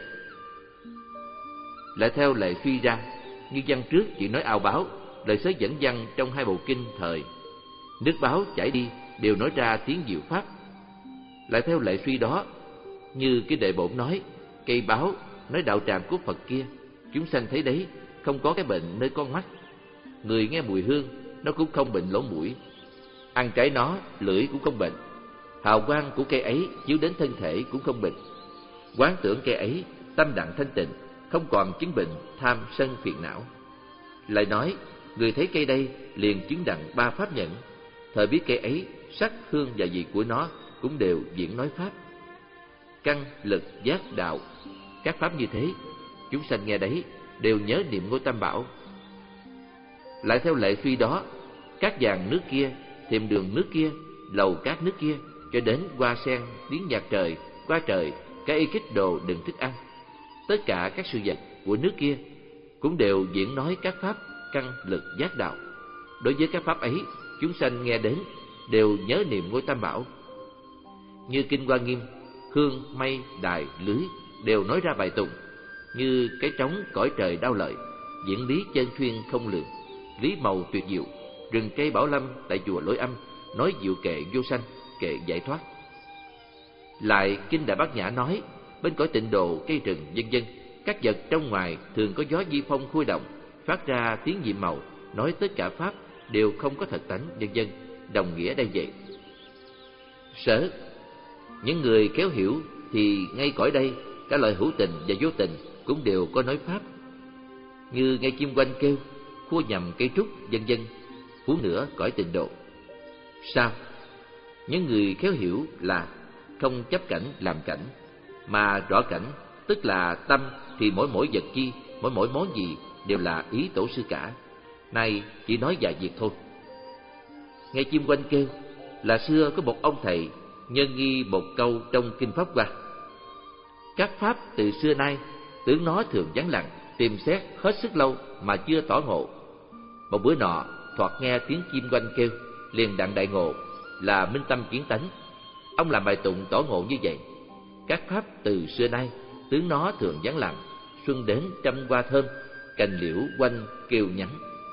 Lại theo lệ suy ra, như văn trước chỉ nói ao báo, lời sớ dẫn văn trong hai bộ kinh thời, nước báo chảy đi đều nói ra tiếng diệu pháp. Lại theo lệ suy đó, như cái Đệ Bổn nói, cây báo nói đạo tràng của Phật kia, chúng sanh thấy đấy, không có cái bệnh nơi con mắt. Người nghe mùi hương, nó cũng không bệnh lỗ mũi. Ăn trái nó, lưỡi cũng không bệnh. hào quang của cây ấy chiếu đến thân thể cũng không bình. Quán tưởng cây ấy tâm đặng thanh tịnh, không còn chứng bệnh tham sân phiền não. Lại nói, người thấy cây đây liền chứng đặng ba pháp nhẫn, thời biết cây ấy sắc hương và vị của nó cũng đều diễn nói pháp. Căn lực giác đạo, các pháp như thế, chúng sanh nghe đấy đều nhớ niệm Ngôi Tam Bảo. Lại theo lệ phi đó, các dàn nước kia, thềm đường nước kia, lầu cát nước kia, cho đến hoa sen, tiếng nhạc trời, qua trời, cái y kích đồ đựng thức ăn, tất cả các sự vật của nước kia cũng đều diễn nói các pháp căn lực giác đạo. Đối với các pháp ấy, chúng sanh nghe đến đều nhớ niệm Ngôi Tam Bảo. Như kinh Hoa Nghiêm, hương, mây, đài, lưới đều nói ra bài tụng. Như cái trống cõi trời đau lợi, diễn lý chân thuyên không lường, lý màu tuyệt diệu, rừng cây bảo lâm tại chùa Lôi Âm, nói diệu kệ vô sanh, kệ giải thoát. Lại kinh Đại Bát Nhã nói, bên cõi tịnh độ, cây rừng, vân vân, các vật trong ngoài thường có gió di phong khui động, phát ra tiếng nhiệm màu, nói tất cả pháp đều không có thật tánh, vân vân, đồng nghĩa đây vậy. Sở, những người khéo hiểu thì ngay cõi đây, cả loại hữu tình và vô tình cũng đều có nói pháp. Như nghe chim quanh kêu, khua nhầm cây trúc, vân vân, huống nữa cõi tịnh độ. Sao? Những người khéo hiểu là không chấp cảnh làm cảnh, mà rõ cảnh, tức là tâm thì mỗi mỗi vật chi, mỗi mỗi món gì đều là ý tổ sư cả. Nay chỉ nói vài việc thôi. Nghe chim quanh kêu là xưa có một ông thầy nhân nghi một câu trong kinh Pháp Hoa: các pháp từ xưa nay tướng nó thường vắng lặng, tìm xét hết sức lâu mà chưa tỏ ngộ. Một bữa nọ thoạt nghe tiếng chim quanh kêu, liền đặng đại ngộ, là minh tâm kiến tánh. Ông làm bài tụng tỏ ngộ như vậy: các pháp từ xưa nay tướng nó thường vắng lặng, xuân đến trăm hoa thơm, cành liễu quanh kêu nhắn.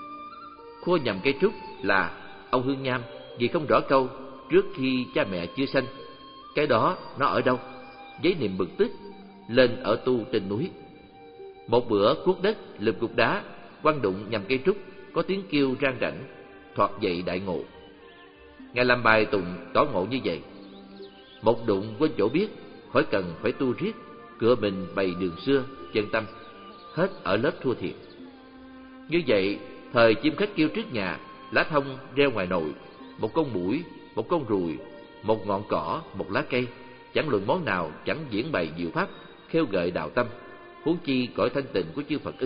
Khua nhầm cây trúc là ông Hương Nham vì không rõ câu trước khi cha mẹ chưa sanh. Cái đó nó ở đâu? Giấy niệm bực tức lên ở tu trên núi. Một bữa cuốc đất lùm cục đá, quăng đụng nhầm cây trúc, có tiếng kêu rang rảnh, thoạt dậy đại ngộ. Ngài làm bài tụng tỏ ngộ như vậy: một đụng quên chỗ biết, khỏi cần phải tu riết, cửa mình bày đường xưa, chân tâm hết ở lớp thua thiệt. Như vậy, thời chim khách kêu trước nhà, lá thông reo ngoài nồi, một con muỗi, một con ruồi, một ngọn cỏ, một lá cây, chẳng luận món nào chẳng diễn bày diệu pháp, khêu gợi đạo tâm, huống chi cõi thanh tịnh của chư Phật ư?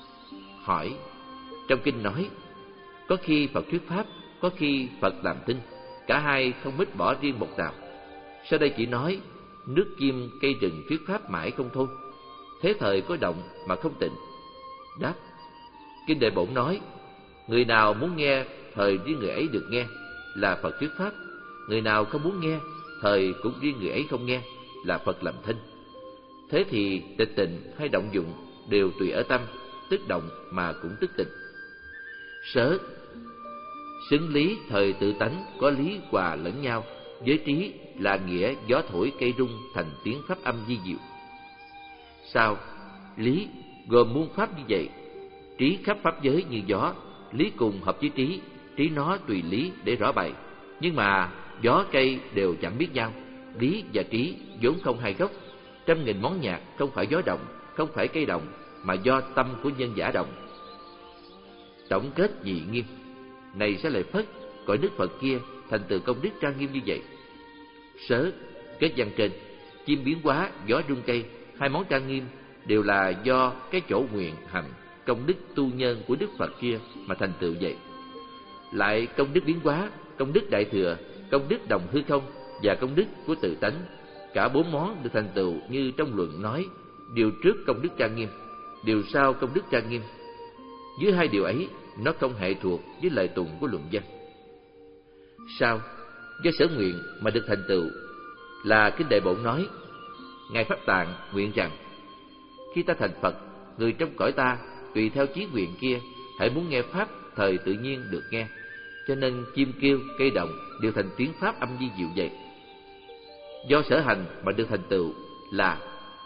Hỏi, trong kinh nói, có khi Phật thuyết pháp, có khi Phật làm thinh, cả hai không mít bỏ riêng một nào. Sau đây chỉ nói nước chim cây rừng thuyết pháp mãi không thôi, thế thời có động mà không tịnh. Đáp, kinh Đại Bổn nói, người nào muốn nghe thời riêng người ấy được nghe, là Phật thuyết pháp. Người nào không muốn nghe, thời cũng riêng người ấy không nghe, là Phật làm thinh. Thế thì tịch tịnh hay động dụng đều tùy ở tâm, tức động mà cũng tức tịnh. Sớ, xứng lý thời tự tánh có lý hòa lẫn nhau, với trí là nghĩa gió thổi cây rung thành tiếng pháp âm di diệu. Sao? Lý gồm muôn pháp như vậy, trí khắp pháp giới như gió, lý cùng hợp với trí, trí nó tùy lý để rõ bày. Nhưng mà gió cây đều chẳng biết nhau, lý và trí vốn không hai gốc. Trăm nghìn món nhạc không phải gió động, không phải cây động, mà do tâm của nhân giả động. Tổng kết dị nghiêm, này sẽ lại phất, cõi nước Phật kia thành từ công đức trang nghiêm như vậy. Sớ, kết văn trên, chim biến hóa, gió rung cây, hai món trang nghiêm đều là do cái chỗ nguyện hành công đức tu nhân của Đức Phật kia mà thành tựu vậy. Lại công đức biến hóa, công đức đại thừa, công đức đồng hư không và công đức của tự tánh, cả bốn món được thành tựu như trong luận nói, điều trước công đức trang nghiêm, điều sau công đức trang nghiêm. Dưới hai điều ấy, nó không hệ thuộc với lời tụng của luận văn. Sao? Do sở nguyện mà được thành tựu, là kinh Đại Bổn nói, Ngài Pháp Tạng nguyện rằng, khi ta thành Phật, người trong cõi ta tùy theo chí nguyện kia, hãy muốn nghe pháp thời tự nhiên được nghe, cho nên chim kêu, cây động đều thành tiếng pháp âm di diệu vậy. Do sở hành mà được thành tựu là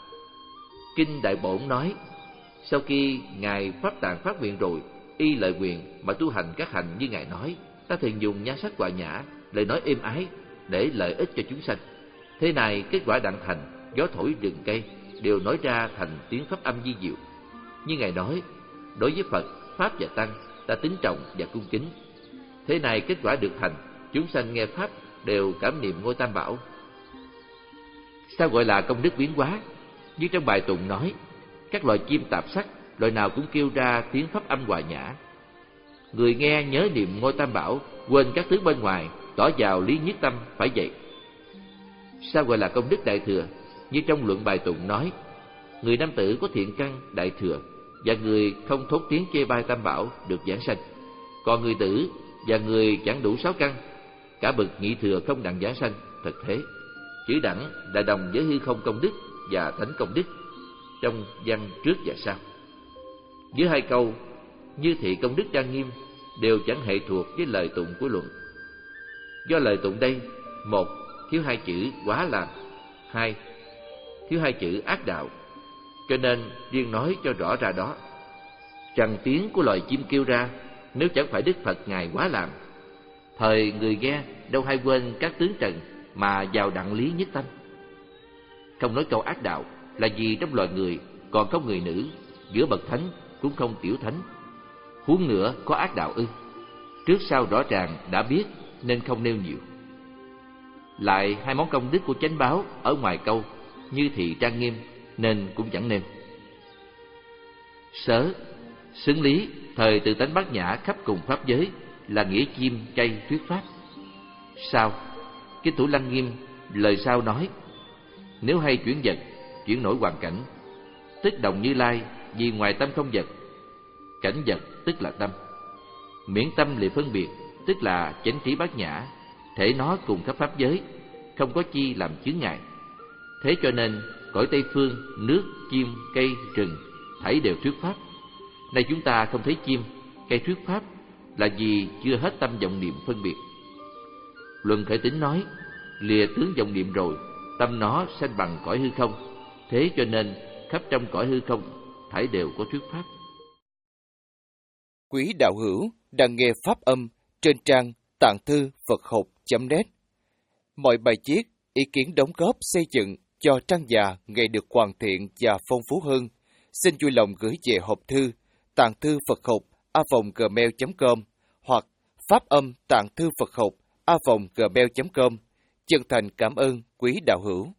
kinh Đại Bổn nói, sau khi Ngài Pháp Tạng phát nguyện rồi, y lợi nguyện mà tu hành các hành như Ngài nói, ta thường dùng nhan sắc hòa nhã, lời nói êm ái, để lợi ích cho chúng sanh. Thế này kết quả đặng thành, gió thổi rừng cây đều nói ra thành tiếng pháp âm vi diệu. Như Ngài nói, đối với Phật, Pháp và Tăng ta kính trọng và cung kính. Thế này kết quả được thành, chúng sanh nghe Pháp đều cảm niệm ngôi Tam Bảo. Sao gọi là công đức biến hóa? Như trong bài tụng nói, các loài chim tạp sắc, loài nào cũng kêu ra tiếng pháp âm hòa nhã. Người nghe nhớ niệm ngôi Tam Bảo, quên các thứ bên ngoài, tỏ vào lý nhất tâm phải vậy. Sao gọi là công đức đại thừa? Như trong luận bài tụng nói, người nam tử có thiện căn đại thừa, và người không thốt tiếng chê bai Tam Bảo được giảng sanh. Còn người tử và người chẳng đủ sáu căn, cả bậc nhị thừa không đặng giảng sanh. Thật thế, chữ đẳng là đồng với hư không công đức và thánh công đức trong văn trước và sau. Dưới hai câu như thị công đức trang nghiêm đều chẳng hệ thuộc với lời tụng của luận. Do lời tụng đây, một, thiếu hai chữ quá làm, hai, thiếu hai chữ ác đạo, cho nên riêng nói cho rõ ra đó. Rằng tiếng của loài chim kêu ra, nếu chẳng phải Đức Phật Ngài quá làm, thời người nghe đâu hay quên các tướng trần mà vào đặng lý nhất tâm. Không nói câu ác đạo là vì trong loài người còn không người nữ, giữa bậc thánh cũng không tiểu thánh, huống nữa có ác đạo ư? Trước sau rõ ràng đã biết nên không nêu nhiều. Lại hai món công đức của chánh báo ở ngoài câu như thị trang nghiêm nên cũng chẳng nêu. Sớ, xứng lý, thời từ tánh bát nhã khắp cùng pháp giới là nghĩa chim cây thuyết pháp. Sao? Kinh Thủ Lăng Nghiêm lời sau nói, nếu hay chuyển vật, chuyển nổi hoàn cảnh, tức đồng Như Lai, vì ngoài tâm không vật. Cảnh vật tức là tâm. Miễn tâm lìa phân biệt, tức là chánh trí bát nhã, thể nó cùng khắp pháp giới, không có chi làm chướng ngại. Thế cho nên cõi Tây Phương, nước, chim, cây, rừng thảy đều thuyết pháp. Nay chúng ta không thấy chim, cây thuyết pháp là vì chưa hết tâm vọng niệm phân biệt. Luận Khởi Tín nói, lìa tướng vọng niệm rồi, tâm nó sanh bằng cõi hư không. Thế cho nên khắp trong cõi hư không thảy đều có thuyết pháp. Quý đạo hữu đang nghe pháp âm trên trang tạng thư Phật học chấm net. Mọi bài viết, ý kiến đóng góp xây dựng cho trang già ngày được hoàn thiện và phong phú hơn, xin vui lòng gửi về hộp thư tạng thư Phật học a vòng gmail chấm com hoặc pháp âm tạng thư Phật học a vòng gmail chấm com. Chân thành cảm ơn quý đạo hữu.